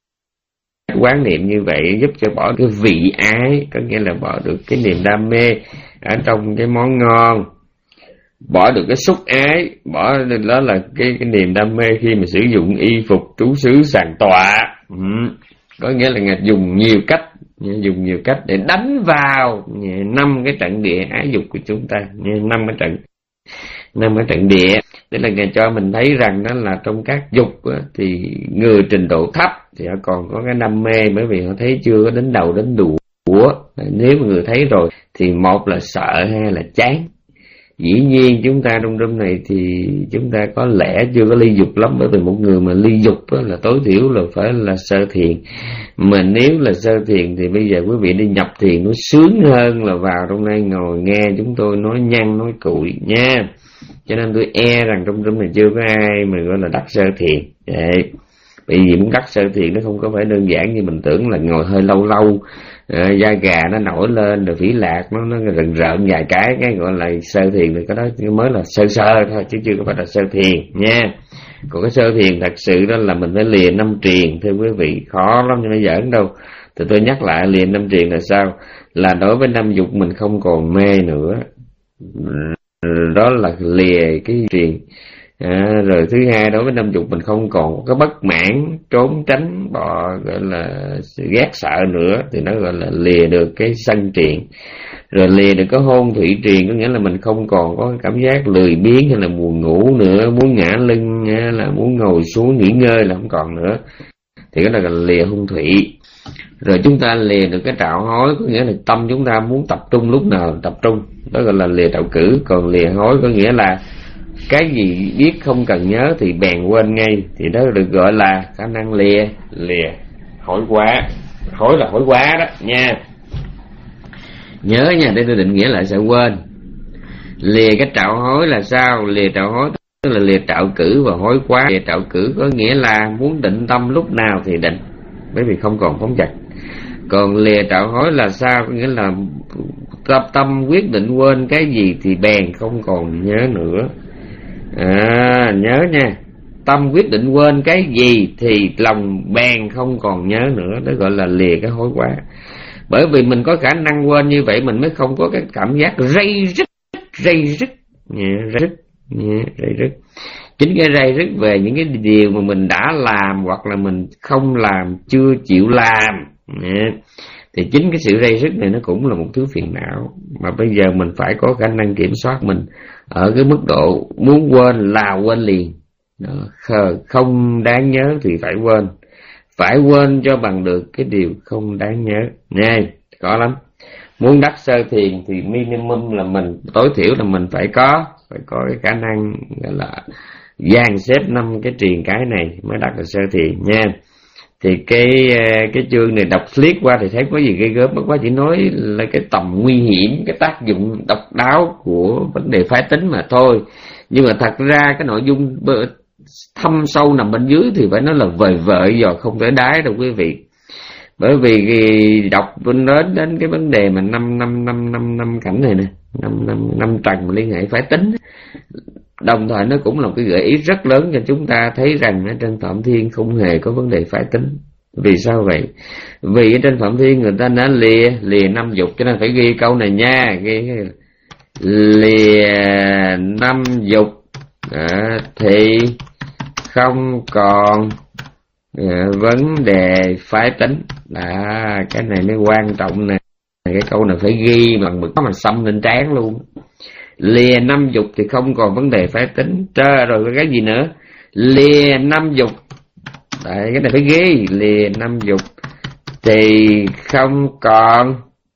quán niệm như vậy giúp cho bỏ cái vị ái, có nghĩa là bỏ được cái niềm đam mê ở trong cái món ngon, bỏ được cái xúc ái, bỏ đó là cái, cái niềm đam mê khi mà sử dụng y phục, trú xứ, sàn tọa. Ừ. Có nghĩa là Ngài dùng nhiều cách, dùng nhiều cách để đánh vào năm cái trận địa ái dục của chúng ta, năm cái trận, năm cái trận địa. Để là Ngài cho mình thấy rằng đó là trong các dục á, thì người trình độ thấp thì họ còn có cái đam mê, bởi vì họ thấy chưa có đến đầu đến đuôi. Nếu mà người thấy rồi thì một là sợ, hai là chán. Dĩ nhiên chúng ta trong room này thì chúng ta có lẽ chưa có ly dục lắm, bởi vì một người mà ly dục là tối thiểu là phải là sơ thiền. Mà nếu là sơ thiền thì bây giờ quý vị đi nhập thiền nó sướng hơn là vào trong đây ngồi nghe chúng tôi nói nhăn nói cụi nha. Cho nên tôi e rằng trong room này chưa có ai mà gọi là đắc sơ thiền. Vậy bởi vì muốn đắc sơ thiền nó không có phải đơn giản như mình tưởng là ngồi hơi lâu lâu, à, da gà nó nổi lên rồi phỉ lạc nó nó rần rợn vài cái cái gọi là sơ thiền, thì cái đó mới là sơ sơ thôi chứ chưa có phải là sơ thiền nha. Còn cái sơ thiền thật sự đó là mình phải lìa năm triền, thưa quý vị, khó lắm chứ không giỡn đâu. Thì tôi nhắc lại, lìa năm triền là sao? Là đối với năm dục mình không còn mê nữa, đó là lìa cái triền. À, rồi thứ hai, đối với năm dục mình không còn có cái bất mãn, trốn tránh, bỏ gọi là ghét sợ nữa, thì nó gọi là lìa được cái sân triền. Rồi lìa được cái hôn thủy triền, có nghĩa là mình không còn có cảm giác lười biếng hay là buồn ngủ nữa, muốn ngã lưng hay là muốn ngồi xuống nghỉ ngơi là không còn nữa, thì cái là lìa hôn thủy. Rồi chúng ta lìa được cái trạo hối, có nghĩa là tâm chúng ta muốn tập trung lúc nào tập trung, đó gọi là lìa trạo cử. Còn lìa hối có nghĩa là cái gì biết không cần nhớ thì bèn quên ngay, thì đó được gọi là khả năng lìa lìa hối quá. Hối là hối quá đó nha. Nhớ nha, để tôi định nghĩa lại sẽ quên. Lìa cái trạo hối là sao? Lìa trạo hối tức là lìa trạo cử và hối quá. Lìa trạo cử có nghĩa là muốn định tâm lúc nào thì định, bởi vì không còn phóng dật. Còn lìa trạo hối là sao? Có nghĩa là tập tâm quyết định quên cái gì thì bèn không còn nhớ nữa. À, nhớ nha, tâm quyết định quên cái gì thì lòng bèn không còn nhớ nữa, đó gọi là lìa cái hối quá. Bởi vì mình có khả năng quên như vậy mình mới không có cái cảm giác rây rứt, rây rứt, rây rứt, rây rứt. Chính cái rây rứt về những cái điều mà mình đã làm hoặc là mình không làm, chưa chịu làm, thì chính cái sự rây rứt này nó cũng là một thứ phiền não. Mà bây giờ mình phải có khả năng kiểm soát mình ở cái mức độ muốn quên là quên liền. Không đáng nhớ thì phải quên, phải quên cho bằng được cái điều không đáng nhớ nha. Khó lắm. Muốn đắc sơ thiền thì minimum là mình, tối thiểu là mình phải có phải có cái khả năng gọi là dàn xếp năm cái triền cái này mới đắc được sơ thiền nha. Thì cái cái chương này đọc liếc qua thì thấy có gì ghê gớm, bất quá chỉ nói là cái tầm nguy hiểm, cái tác dụng độc đáo của vấn đề phái tính mà thôi. Nhưng mà thật ra cái nội dung thâm sâu nằm bên dưới thì phải nói là vời vợi dò không thể đáy đâu quý vị. Bởi vì đọc đến đến cái vấn đề mà năm năm năm năm năm cảnh này nè, năm năm năm trần liên hệ phái tính, đồng thời nó cũng là một cái gợi ý rất lớn cho chúng ta thấy rằng ở trên Phạm Thiên không hề có vấn đề phái tính. Vì sao vậy? Vì ở trên Phạm Thiên người ta đã lìa lìa năm dục, cho nên phải ghi câu này nha, ghi lìa năm dục à, thì không còn à, vấn đề phái tính. À, cái này mới quan trọng nè. Cái câu này phải ghi bằng mực mà xăm lên trán luôn. Lìa năm dục thì không còn vấn đề phái tính. Trời, rồi cái gì nữa? Lìa năm dục. Đấy, cái này phải ghi. Lìa năm dục thì không còn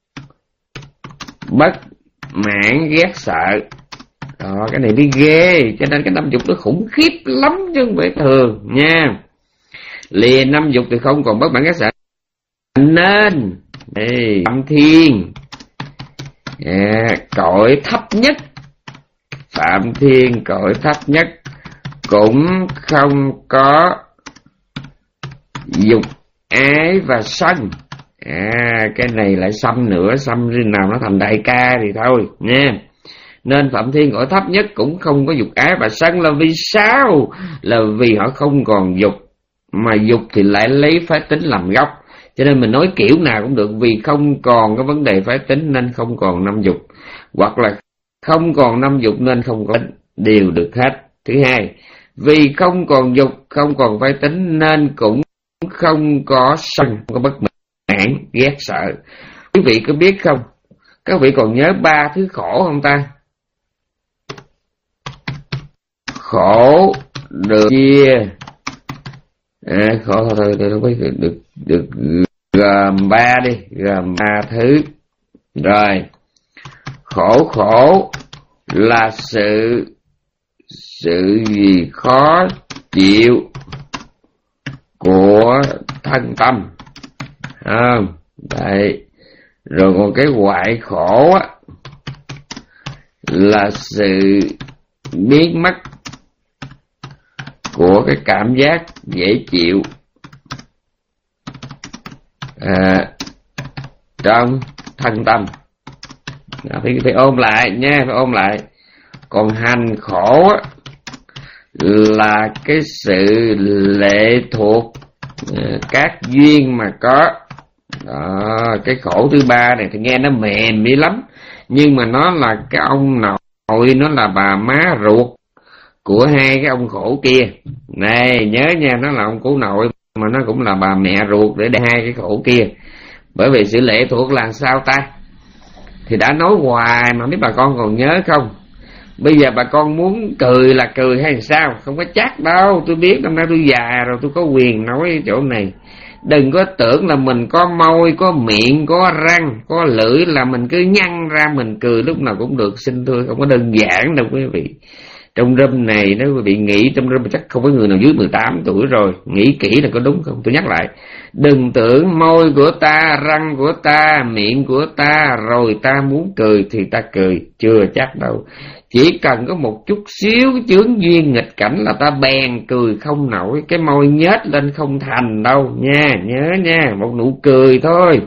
bất mãn ghét sợ. Đó, cái này mới ghê. Cho nên cái năm dục nó khủng khiếp lắm chứ không phải thường nha. Lìa năm dục thì không còn bất mãn ghét sợ. Nên đây, Phạm Thiên à, cõi thấp nhất, Phạm Thiên cõi thấp nhất cũng không có dục ái và sân. À, cái này lại xăm nữa, xăm riêng nào nó thành đại ca thì thôi nha. Nên Phạm Thiên cõi thấp nhất cũng không có dục ái và sân là vì sao? Là vì họ không còn dục, mà dục thì lại lấy phái tính làm gốc. Cho nên mình nói kiểu nào cũng được, vì không còn cái vấn đề phái tính nên không còn năm dục, hoặc là không còn năm dục nên không có tính, đều được hết. Thứ hai, vì không còn dục, không còn phái tính nên cũng không có sân, không có bất mãn, ghét sợ. Quý vị có biết không? Các vị còn nhớ ba thứ khổ không ta? Khổ được chia à, khổ thôi thôi tôi không biết được được gồm ba đi, gồm ba thứ. Rồi, khổ khổ là sự sự gì khó chịu của thân tâm, không? Đấy. Rồi còn cái hoại khổ á, là sự biến mất của cái cảm giác dễ chịu à, trong thân tâm. Đó, phải, phải ôm lại nha, phải ôm lại. Còn hành khổ á, là cái sự lệ thuộc uh, các duyên mà có. Đó, cái khổ thứ ba này thì nghe nó mềm đi lắm, nhưng mà nó là cái ông nội, nó là bà má ruột của hai cái ông khổ kia. Này nhớ nha, nó là ông cụ nội mà nó cũng là bà mẹ ruột để để hai cái khổ kia. Bởi vì sự lệ thuộc là sao ta? Thì đã nói hoài mà mấy bà con còn nhớ không? Bây giờ bà con muốn cười là cười hay sao? Không có chắc đâu. Tôi biết năm nay tôi già rồi, tôi có quyền nói chỗ này. Đừng có tưởng là mình có môi, có miệng, có răng, có lưỡi là mình cứ nhăn ra mình cười lúc nào cũng được. Xin thưa, không có đơn giản đâu quý vị. Trong room này nếu quý vị nghĩ trong room chắc không có người nào dưới mười tám tuổi rồi. Nghĩ kỹ là có đúng không? Tôi nhắc lại, đừng tưởng môi của ta, răng của ta, miệng của ta rồi ta muốn cười thì ta cười. Chưa chắc đâu. Chỉ cần có một chút xíu chướng duyên nghịch cảnh là ta bèn cười không nổi. Cái môi nhếch lên không thành đâu nha. Nhớ nha, một nụ cười thôi.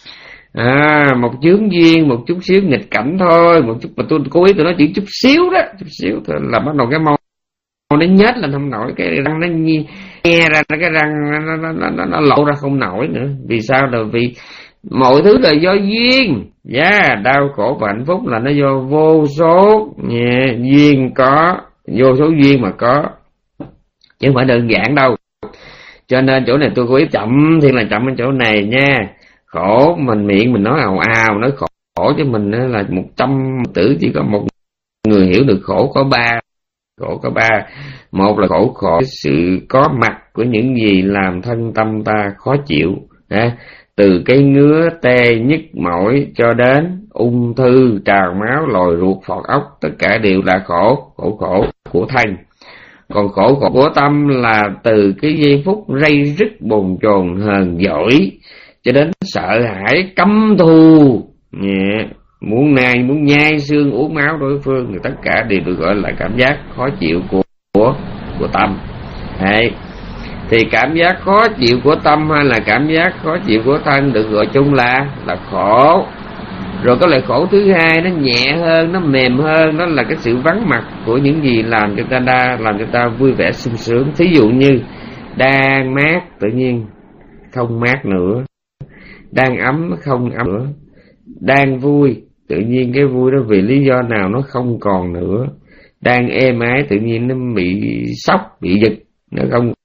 À, một chướng duyên, một chút xíu nghịch cảnh thôi, một chút mà tôi cố ý tôi nói chỉ chút xíu đó, chút xíu thôi là bắt đầu cái môi nó nhếch lên không nổi, cái răng nó nghe ra, cái răng nó, nó, nó, nó, nó lộ ra không nổi nữa. Vì sao? Là vì mọi thứ là do duyên. Yeah, đau khổ và hạnh phúc là nó do vô số yeah, duyên có, vô số duyên mà có, chứ không phải đơn giản đâu. Cho nên chỗ này tôi cố ý chậm, thì là chậm ở chỗ này nha. Khổ mình miệng mình nói ào ào nói khổ, khổ cho mình là một trăm tử chỉ có một người hiểu được khổ có ba. Khổ có ba. Một là khổ khổ sự có mặt của những gì làm thân tâm ta khó chịu. À, từ cái ngứa tê nhức mỏi cho đến ung thư, trào máu, lồi ruột, phọt ốc, tất cả đều là khổ, khổ khổ của thân. Còn khổ khổ của tâm là từ cái giây phút rây rứt bồn chồn hờn dỗi cho đến sợ hãi căm thù, yeah, muốn nài muốn nhai xương uống máu đối phương, thì tất cả đều được gọi là cảm giác khó chịu của của, của tâm. Đấy. Thì cảm giác khó chịu của tâm hay là cảm giác khó chịu của thân được gọi chung là là khổ. Rồi có loại khổ thứ hai nó nhẹ hơn, nó mềm hơn, đó là cái sự vắng mặt của những gì làm cho ta đa, làm cho ta vui vẻ sung sướng. Thí dụ như đang mát tự nhiên không mát nữa, đang ấm không ấm nữa, đang vui tự nhiên cái vui đó vì lý do nào nó không còn nữa, đang êm ái tự nhiên nó bị sốc, bị giật, nó không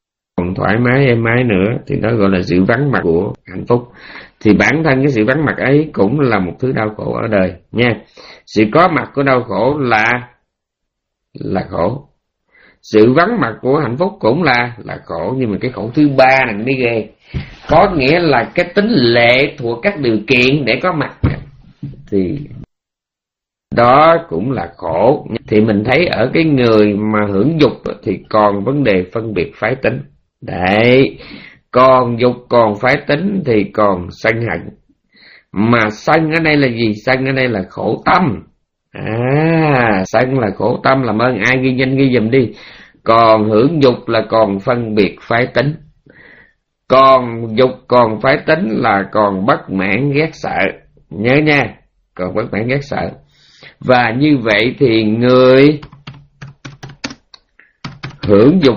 còn thoải mái êm ái nữa, thì đó gọi là sự vắng mặt của hạnh phúc. Thì bản thân cái sự vắng mặt ấy cũng là một thứ đau khổ ở đời nha. Sự có mặt của đau khổ là là khổ, sự vắng mặt của hạnh phúc cũng là là khổ. Nhưng mà cái khổ thứ ba này mới ghê, có nghĩa là cái tính lệ thuộc các điều kiện để có mặt, thì đó cũng là khổ. Thì mình thấy ở cái người mà hưởng dục thì còn vấn đề phân biệt phái tính. Đấy, còn dục còn phái tính thì còn sân hận. Mà sân ở đây là gì? Sân ở đây là khổ tâm. À, sân là khổ tâm, làm ơn ai ghi danh ghi dùm đi. Còn hưởng dục là còn phân biệt phái tính. Còn dục còn phái tính là còn bất mãn ghét sợ. Nhớ nha, còn bất mãn ghét sợ. Và như vậy thì người hưởng dục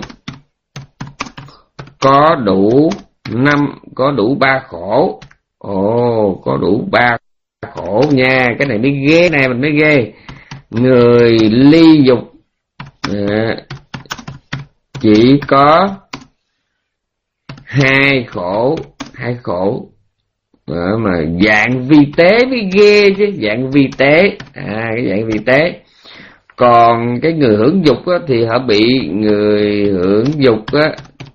có đủ năm, có đủ ba khổ. Ồ, có đủ ba khổ nha. Cái này mới ghê, này mình mới ghê. Người ly dục à, chỉ có hai khổ, hai khổ à, mà dạng vi tế mới ghê chứ, dạng vi tế, à cái dạng vi tế. Còn cái người hưởng dục á, thì họ bị người hưởng dục á,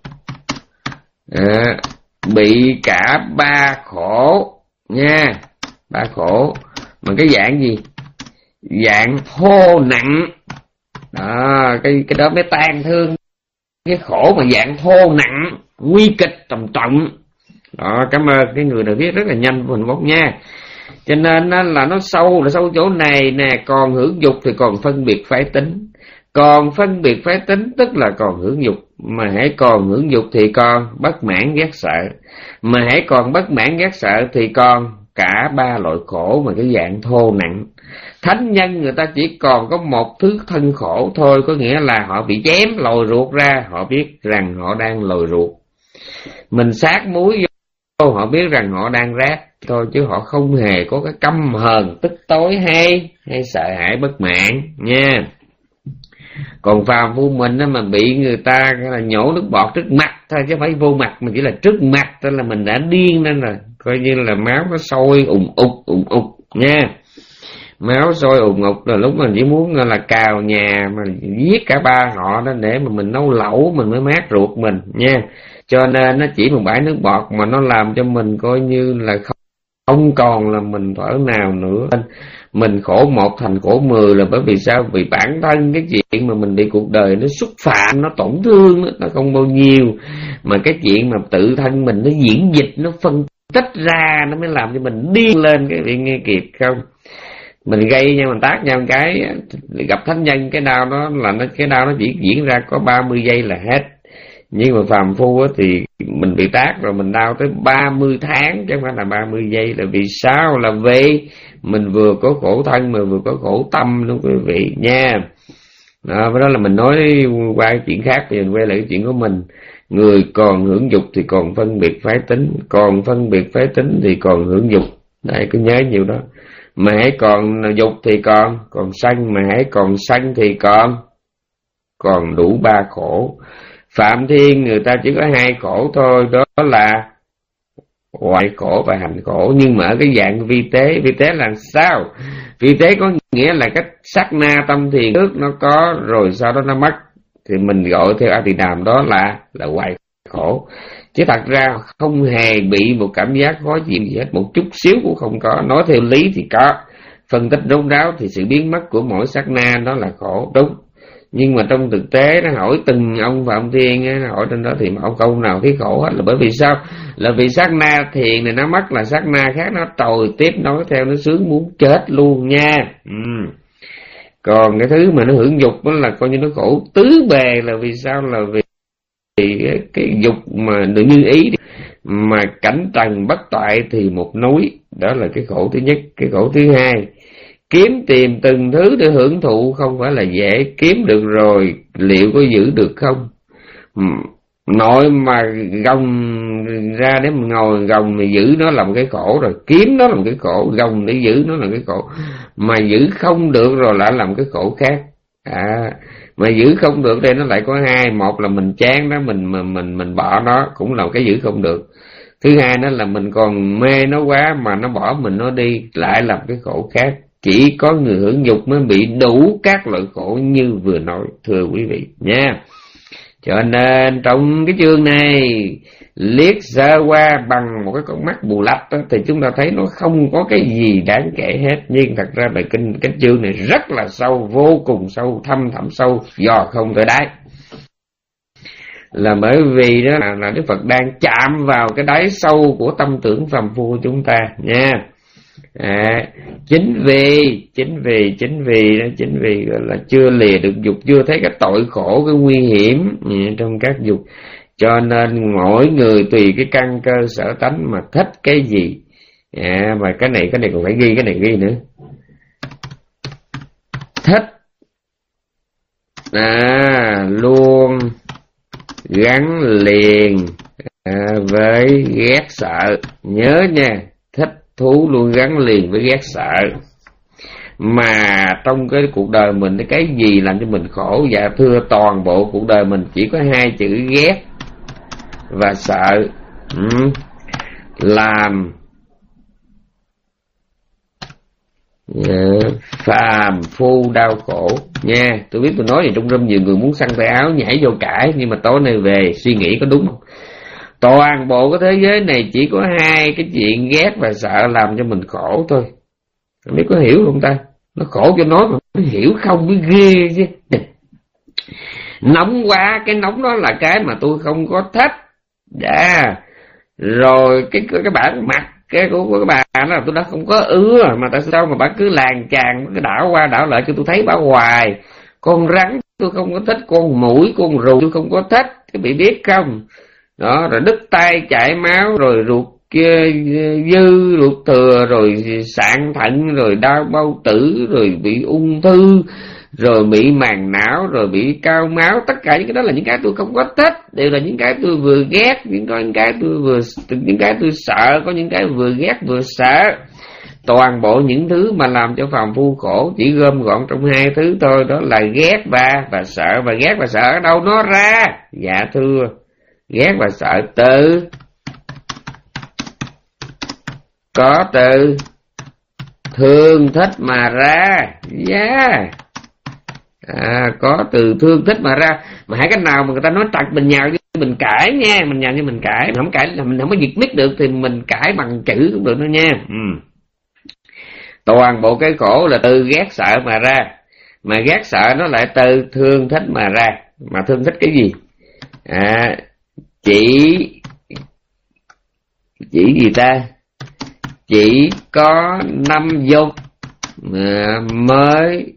à, bị cả ba khổ nha, ba khổ. Mà cái dạng gì? Dạng thô nặng. Đó, cái cái đó mới tan thương. Cái khổ mà dạng thô nặng, nguy kịch trầm trọng. Đó, cảm ơn cái người nào viết rất là nhanh của mình bốc nha. Cho nên là nó sâu là sâu chỗ này nè. Còn hưởng dục thì còn phân biệt phái tính. Còn phân biệt phái tính tức là còn hưởng dục. Mà hãy còn hưởng dục thì còn bất mãn ghét sợ. Mà hãy còn bất mãn ghét sợ thì còn cả ba loại khổ mà cái dạng thô nặng. Thánh nhân người ta chỉ còn có một thứ thân khổ thôi, có nghĩa là họ bị chém lồi ruột ra, họ biết rằng họ đang lồi ruột. Mình sát muối vô, họ biết rằng họ đang rát thôi, chứ họ không hề có cái căm hờn, tức tối hay hay sợ hãi bất mãn nha. Còn phàm phu mình á, mà bị người ta là nhổ nước bọt trước mặt thôi, chứ phải vô mặt, mà chỉ là trước mặt thôi là mình đã điên nên là coi như là máu nó sôi ùng ục ùng ục nha. Máu sôi ùng ục là lúc mình chỉ muốn là cào nhà mà giết cả ba họ đó để mà mình nấu lẩu mình mới mát ruột mình nha. Cho nên nó chỉ một bãi nước bọt mà nó làm cho mình coi như là không, không còn là mình thở nào nữa. Mình khổ một thành khổ mười là bởi vì sao? Vì bản thân cái chuyện mà mình bị cuộc đời nó xúc phạm, nó tổn thương, nó, nó không bao nhiêu. Mà cái chuyện mà tự thân mình nó diễn dịch, nó phân tích ra, nó mới làm cho mình điên lên. Cái việc nghe kịp không? Mình gây nhau, mình tác nhau một cái, gặp thánh nhân cái đau đó là nó, cái đau nó chỉ diễn ra có ba mươi giây là hết. Nhưng mà phàm phu thì mình bị tác rồi mình đau tới ba mươi tháng chứ không phải là ba mươi giây. Là vì sao? Là vì mình vừa có khổ thân mà vừa có khổ tâm luôn quý vị nha. Đó, đó là mình nói qua cái chuyện khác, thì mình quay lại cái chuyện của mình. Người còn hưởng dục thì còn phân biệt phái tính, còn phân biệt phái tính thì còn hưởng dục. Đây, cứ nhớ nhiều đó. Mà hãy còn dục thì còn còn sân, mà hãy còn sân thì còn còn đủ ba khổ. Phạm thiên người ta chỉ có hai khổ thôi, đó là hoại khổ và hành khổ. Nhưng mà ở cái dạng vi tế, vi tế là sao? Vi tế có nghĩa là cái sát na tâm thiền trước nó có rồi sau đó nó mất, thì mình gọi theo A Tỳ Đàm đó là là hoại khổ. Chứ thật ra không hề bị một cảm giác khó chịu gì hết, một chút xíu cũng không có. Nói theo lý thì có, phân tích rốt ráo thì sự biến mất của mỗi sát na đó là khổ, đúng. Nhưng mà trong thực tế nó hỏi từng ông Phạm Thiên, nó hỏi trên đó thì một câu nào thấy khổ hết. Là bởi vì sao? Là vì sát na thiền này nó mất là sát na khác nó trồi tiếp nói theo, nó sướng muốn chết luôn nha. ừ. Còn cái thứ mà nó hưởng dục đó là coi như nó khổ tứ bề. Là vì sao? Là vì cái, cái dục mà được như ý mà cảnh trần bất toại thì một núi. Đó là cái khổ thứ nhất. Cái khổ thứ hai, kiếm tìm từng thứ để hưởng thụ không phải là dễ. Kiếm được rồi liệu có giữ được không? Nội mà gồng ra để mà ngồi gồng thì giữ nó là một cái khổ rồi. Kiếm nó là một cái khổ, gồng để giữ nó là cái khổ. Mà giữ không được rồi lại làm cái khổ khác. À, Mà giữ không được đây nó lại có hai. Một là mình chán nó, mình mình mình mình bỏ nó, cũng là một cái giữ không được. Thứ hai nó là mình còn mê nó quá mà nó bỏ mình nó đi, lại làm cái khổ khác. Chỉ có người hưởng dục mới bị đủ các loại khổ như vừa nói, thưa quý vị nha. Cho nên trong cái chương này liếc sơ qua bằng một cái con mắt mù lách đó, thì chúng ta thấy nó không có cái gì đáng kể hết. Nhưng thật ra bài kinh cái chương này rất là sâu, vô cùng sâu, thâm thẳm sâu, dò không tới đáy. Là bởi vì đó là, là Đức Phật đang chạm vào cái đáy sâu của tâm tưởng phàm phu của chúng ta nha. À, chính vì chính vì chính vì đó chính vì gọi là chưa lìa được dục, chưa thấy cái tội khổ, cái nguy hiểm trong các dục, cho nên mỗi người tùy cái căn cơ sở tánh mà thích cái gì. À, mà cái này cái này còn phải ghi, cái này ghi nữa. Thích à, luôn gắn liền à, với ghét sợ. Nhớ nha, thích thú luôn gắn liền với ghét sợ. Mà trong cái cuộc đời mình, cái gì làm cho mình khổ? Dạ thưa, toàn bộ cuộc đời mình chỉ có hai chữ ghét và sợ. ừ. Làm phàm phu đau khổ nha. Tôi biết tôi nói gì trong râm nhiều người muốn săn tay áo nhảy vô cãi, nhưng mà tối nay về suy nghĩ có đúng không? Toàn bộ cái thế giới này chỉ có hai cái chuyện ghét và sợ làm cho mình khổ thôi. Không biết có hiểu không ta? Nó khổ cho nói mà nó hiểu không mới ghê chứ. Nóng quá, cái nóng đó là cái mà tôi không có thích. Dạ. Rồi cái cái bản mặt cái của, của cái bà đó là tôi đã không có ưa, mà tại sao mà bà cứ làng chàng cái đảo qua đảo lại cho tôi thấy bà hoài. Con rắn tôi không có thích, con muỗi, con rùa tôi không có thích, cái bị biết không? Đó, rồi đứt tay chảy máu, rồi ruột kia dư, ruột thừa, rồi sạn thận, rồi đau bao tử, rồi bị ung thư, rồi bị màng não, rồi bị cao máu. Tất cả những cái đó là những cái tôi không có thích, đều là những cái tôi vừa ghét, những cái tôi vừa những cái tôi sợ, có những cái vừa ghét vừa sợ. Toàn bộ những thứ mà làm cho phàm phu khổ chỉ gom gọn trong hai thứ thôi, đó là ghét và và sợ. Và ghét và sợ ở đâu nó ra? Dạ thưa, ghét và sợ từ có từ thương thích mà ra. Yeah. À, có từ thương thích mà ra. Mà hãy cái nào mà người ta nói trật mình nhào như mình cãi nha, mình nhào như mình cãi, mình không cãi là mình không có diệt mít được, thì mình cãi bằng chữ cũng được nữa nha. ừ. Toàn bộ cái khổ là từ ghét sợ mà ra, mà ghét sợ nó lại từ thương thích mà ra. Mà thương thích cái gì? À, chỉ chỉ gì ta? Chỉ có năm dục mới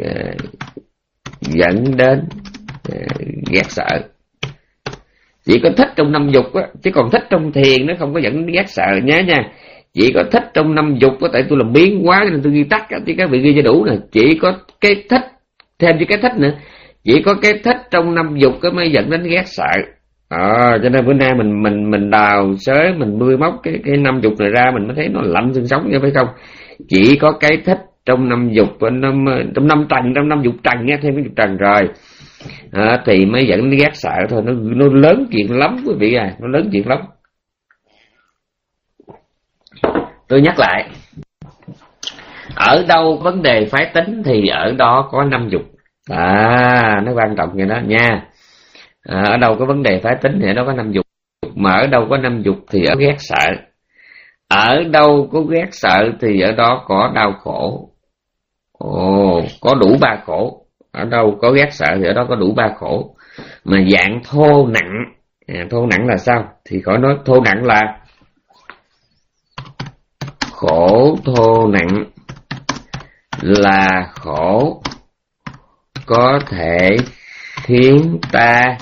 dẫn đến ghét sợ. Chỉ có thích trong năm dục á, chứ còn thích trong thiền nó không có dẫn đến ghét sợ nhớ nha. Chỉ có thích trong năm dục á, tại tôi làm biến quá nên tôi ghi tắt á, chứ các vị ghi cho đủ nè. Chỉ có cái thích, thêm chứ cái thích nữa, chỉ có cái thích trong năm dục á mới dẫn đến ghét sợ. À, cho nên bữa nay mình mình mình đào xới, mình nuôi móc cái cái năm dục này ra, mình mới thấy nó lạnh xương sống nha, phải không? Chỉ có cái thích trong năm dục, năm trong năm trần, trong năm dục trần nha, thêm cái dục trần rồi à, thì mới dẫn đến ghét sợ thôi. Nó nó lớn chuyện lắm quý vị à, nó lớn chuyện lắm. Tôi nhắc lại, ở đâu vấn đề phái tính thì ở đó có năm dục. À, nó quan trọng như đó nha. À, ở đâu có vấn đề phái tính thì ở đó có năm dục, mà ở đâu có năm dục thì ở ghét sợ. Ở đâu có ghét sợ thì ở đó có đau khổ. Ồ, có đủ ba khổ. Ở đâu có ghét sợ thì ở đó có đủ ba khổ. Mà dạng thô nặng. À, thô nặng là sao? Thì khỏi nói, thô nặng là khổ thô nặng là khổ có thể khiến ta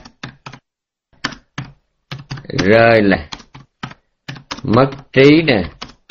rơi là mất trí nè,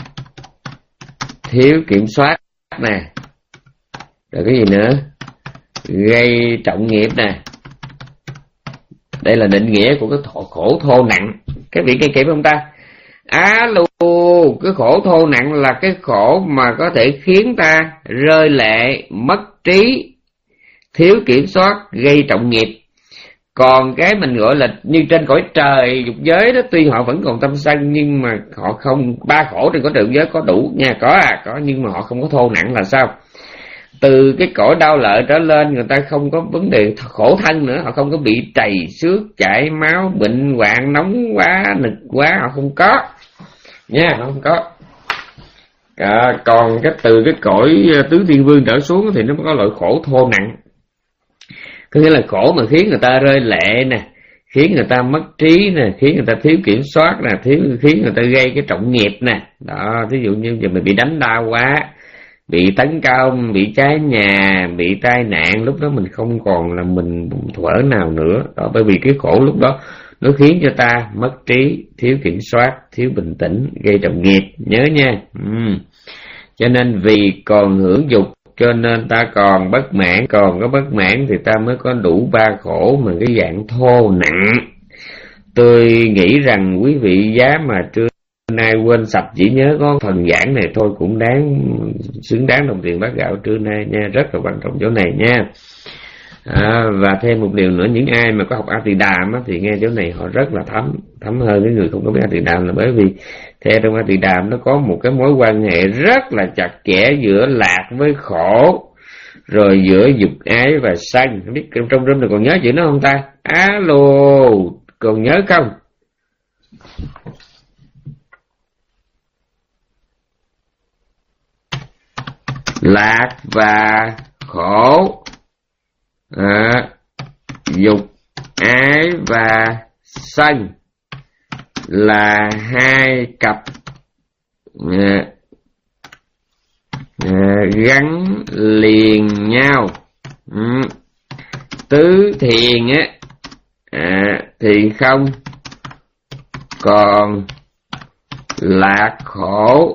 thiếu kiểm soát nè, rồi cái gì nữa, gây trọng nghiệp nè. Đây là định nghĩa của cái thổ, khổ thô nặng. Các vị nghe kịp không ta? Alo, cái khổ thô nặng là cái khổ mà có thể khiến ta rơi lệ, mất trí, thiếu kiểm soát, gây trọng nghiệp. Còn cái mình gọi là như trên cõi trời dục giới đó, tuy họ vẫn còn tâm sân nhưng mà họ không, ba khổ trên cõi trời dục giới có đủ nha, có à có, nhưng mà họ không có thô nặng là sao? Từ cái cõi đau lợi trở lên, người ta không có vấn đề khổ thân nữa, họ không có bị trầy xước, chảy máu, bệnh hoạn, nóng quá, nực quá, họ không có nha, họ không có. À, còn cái từ cái cõi tứ thiên vương trở xuống thì nó có loại khổ thô nặng, có nghĩa là khổ mà khiến người ta rơi lệ nè, khiến người ta mất trí nè, khiến người ta thiếu kiểm soát nè, thiếu khiến người ta gây cái trọng nghiệp nè. Đó, ví dụ như giờ mình bị đánh đau quá, bị tấn công, bị cháy nhà, bị tai nạn, lúc đó mình không còn là mình thuở nào nữa. Đó, bởi vì cái khổ lúc đó nó khiến cho ta mất trí, thiếu kiểm soát, thiếu bình tĩnh, gây trọng nghiệp, nhớ nha. Ừ. Cho nên vì còn hưởng dục cho nên ta còn bất mãn, còn có bất mãn thì ta mới có đủ ba khổ mà cái dạng thô nặng. Tôi nghĩ rằng quý vị giá mà trưa nay quên sạch, chỉ nhớ có phần giảng này thôi cũng đáng, xứng đáng đồng tiền bát gạo trưa nay nha, rất là quan trọng chỗ này nha. À, và thêm một điều nữa, những ai mà có học A Tỳ Đàm á, thì nghe chỗ này họ rất là thấm, thấm hơn cái người không có biết A Tỳ Đàm, là bởi vì theo trong A Tỳ Đàm nó có một cái mối quan hệ rất là chặt chẽ giữa lạc với khổ, rồi giữa dục ái và sân. Không biết trong room này còn nhớ chữ nó không ta? Alo, còn nhớ không? Lạc và khổ, à, dục ái và sân là hai cặp à, à, gắn liền nhau. Ừ. Tứ thiền á à, thì không còn lạc khổ,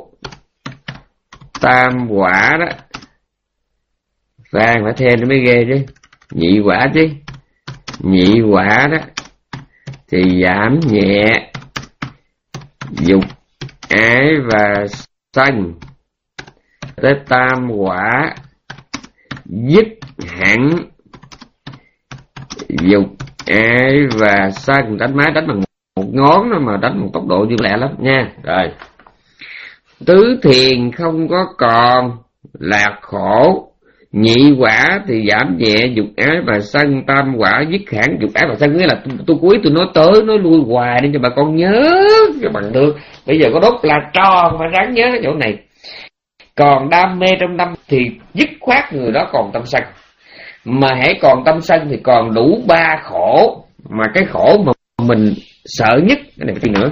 tam quả đó, Phan phải thêm nó mới ghê chứ, nhị quả chứ, nhị quả đó thì giảm nhẹ dục ái và sân, tới tam quả dứt hẳn dục ái và sân. Đánh máy đánh bằng một ngón đó mà đánh một tốc độ như lẹ lắm nha. Rồi, tứ thiền không có còn lạc khổ, nhị quả thì giảm nhẹ dục ái và sân, tam quả dứt hẳn dục ái và sân. Nghĩa là tôi, tôi cuối tôi nói tới nói lui hoài để cho bà con nhớ cho bằng được. Bây giờ có đốt là tròn mà ráng nhớ chỗ này. Còn đam mê trong tâm thì dứt khoát người đó còn tâm sân, mà hãy còn tâm sân thì còn đủ ba khổ, mà cái khổ mà mình sợ nhất cái này phải nữa.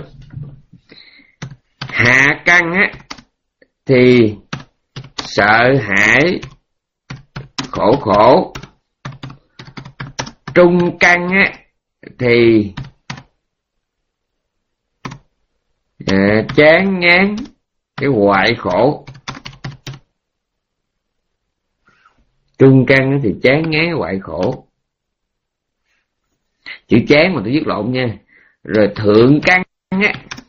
Hạ căn á thì sợ hãi khổ khổ, trung căn á thì à, chán ngán cái hoại khổ. Trung căn thì chán ngán hoại khổ, chữ chán mà tôi viết lộn nha. Rồi thượng căn á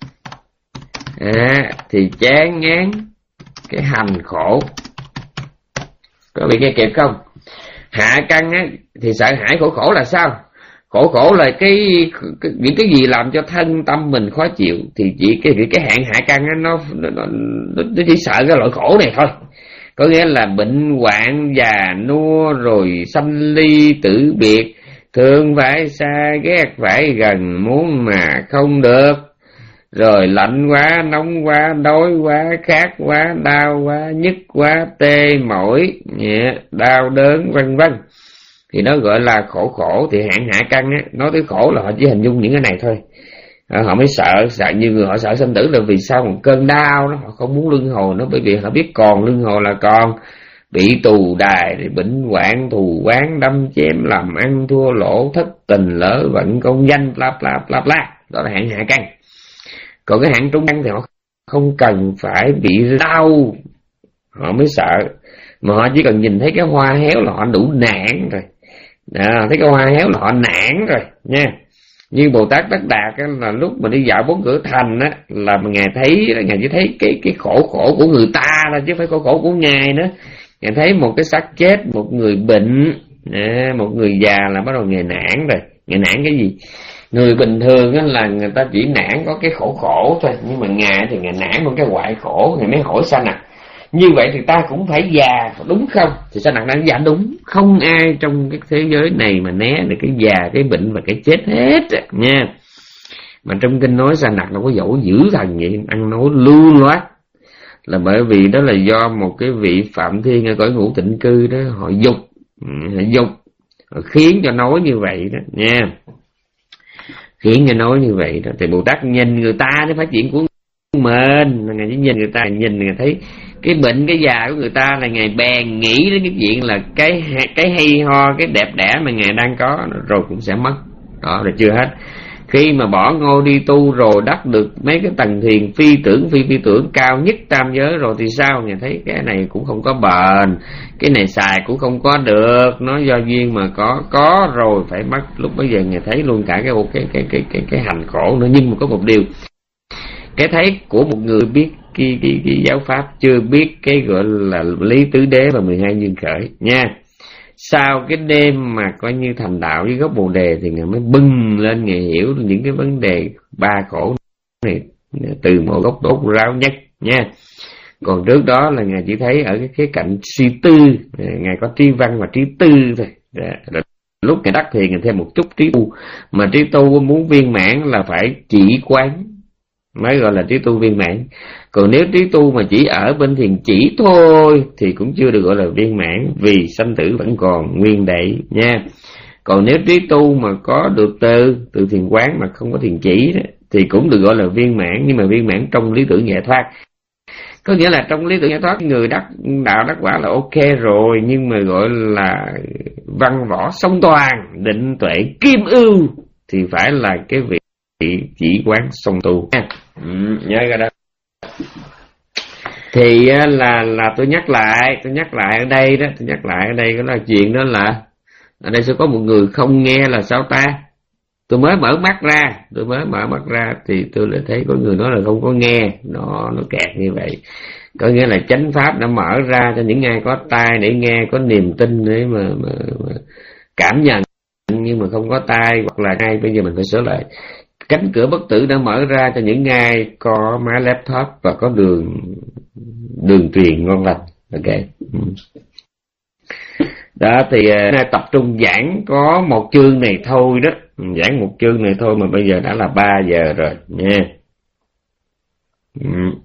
à, thì chán ngán cái hành khổ. Có bị nghe kịp không? Hạ căn á thì sợ hãi khổ khổ là sao? Khổ khổ là cái, cái những cái gì làm cho thân tâm mình khó chịu, thì chỉ cái cái hạng hạ căn á nó, nó, nó, nó chỉ sợ cái loại khổ này thôi. Có nghĩa là bệnh hoạn, già nua, rồi sanh ly tử biệt, thương phải xa, ghét phải gần, muốn mà không được, rồi lạnh quá, nóng quá, đói quá, khát quá, đau quá, nhức quá, tê mỏi, đau đớn vân vân, thì nó gọi là khổ khổ. Thì hạng hạ căn á, nói tới khổ là họ chỉ hình dung những cái này thôi. À, họ mới sợ, sợ như người họ sợ sanh tử là vì sao? Một cơn đau đó, họ không muốn luân hồi nó, bởi vì họ biết còn luân hồi là còn bị tù đài, bệnh hoạn, thù oán, đâm chém, làm ăn thua lỗ, thất tình, lỡ vận, công danh, bla bla bla bla. Đó là hạng hạ căn. Còn cái hạng trung căn thì họ không cần phải bị đau họ mới sợ, mà họ chỉ cần nhìn thấy cái hoa héo là họ đủ nản rồi. À, thấy cái hoa héo là họ nản rồi nha. Như Bồ Tát Tất Đạt là lúc mà đi dạo bốn cửa thành á, là mà ngài thấy, ngài chỉ thấy cái cái khổ khổ của người ta thôi chứ không phải khổ khổ của ngài nữa. Ngài thấy một cái xác chết, một người bệnh, À, một người già là bắt đầu nghề nản rồi. Nghề nản cái gì? Người bình thường á là người ta chỉ nản có cái khổ khổ thôi, nhưng mà Ngài thì Ngài nản một cái hoại khổ. Ngài mới hỏi Sa Nặc, như vậy thì ta cũng phải già đúng không? Thì Sa Nặc nói dạ đúng, không ai trong cái thế giới này mà né được cái già, cái bệnh và cái chết hết nha. Mà trong kinh nói Sa Nặc đâu có dỗ dữ thần vậy, ăn nói lưu loát, là bởi vì đó là do một cái vị Phạm Thiên ở cõi Ngũ Tịnh Cư đó, họ dục, họ dục họ khiến cho nói như vậy đó nha, khiến cho nói như vậy đó. Thì Bồ Tát nhìn người ta để phát triển của mình, Ngài chỉ nhìn người ta, nhìn người thấy cái bệnh cái già của người ta là Ngài bèn nghĩ đến cái chuyện là cái cái hay ho, cái đẹp đẽ mà Ngài đang có rồi cũng sẽ mất. Đó là chưa hết. Khi mà bỏ ngôi đi tu rồi, đắc được mấy cái tầng thiền phi tưởng phi phi tưởng cao nhất tam giới rồi thì sao? Ngài thấy cái này cũng không có bền, cái này xài cũng không có được, nó do duyên mà có, có rồi phải mất. Lúc bây giờ Ngài thấy luôn cả cái cái cái cái cái, cái hành khổ nữa. Nhưng mà có một điều, cái thấy của một người biết cái, cái, cái giáo pháp, chưa biết cái gọi là lý tứ đế và mười hai duyên khởi nha. Sau cái đêm mà coi như thành đạo với gốc Bồ Đề thì Ngài mới bừng lên, Ngài hiểu những cái vấn đề ba khổ này từ một góc đốt ráo nhất nha. Còn trước đó là Ngài chỉ thấy ở cái khía cạnh suy tư, Ngài có trí văn và trí tư thôi. Lúc Ngài đắc thì Ngài thêm một chút trí tu, mà trí tu muốn viên mãn là phải chỉ quán mới gọi là trí tu viên mãn. Còn nếu trí tu mà chỉ ở bên thiền chỉ thôi thì cũng chưa được gọi là viên mãn, vì sanh tử vẫn còn nguyên đậy nha. Còn nếu trí tu mà có được từ từ thiền quán mà không có thiền chỉ đó, thì cũng được gọi là viên mãn, nhưng mà viên mãn trong lý tưởng giải thoát. Có nghĩa là trong lý tưởng giải thoát người đắc đạo đắc quả là ok rồi, nhưng mà gọi là văn võ song toàn, định tuệ kim ưu thì phải là cái vị chỉ quán song tu nha. Ừ, nhớ ra đó. Thì là là tôi nhắc lại, tôi nhắc lại ở đây đó, tôi nhắc lại ở đây đó là chuyện đó là ở đây sẽ có một người không nghe là sao ta? Tôi mới mở mắt ra, tôi mới mở mắt ra thì tôi lại thấy có người nói là không có nghe, nó nó kẹt như vậy. Có nghĩa là chánh pháp đã mở ra cho những ai có tai để nghe, có niềm tin để mà, mà, mà cảm nhận, nhưng mà không có tai hoặc là ai, bây giờ mình phải sửa lại. Cánh cửa bất tử đã mở ra cho những ai có máy laptop và có đường đường truyền ngon lành. Ok. Đó thì uh, tập trung giảng có một chương này thôi đó, giảng một chương này thôi mà bây giờ đã là ba giờ rồi nha. Ừ.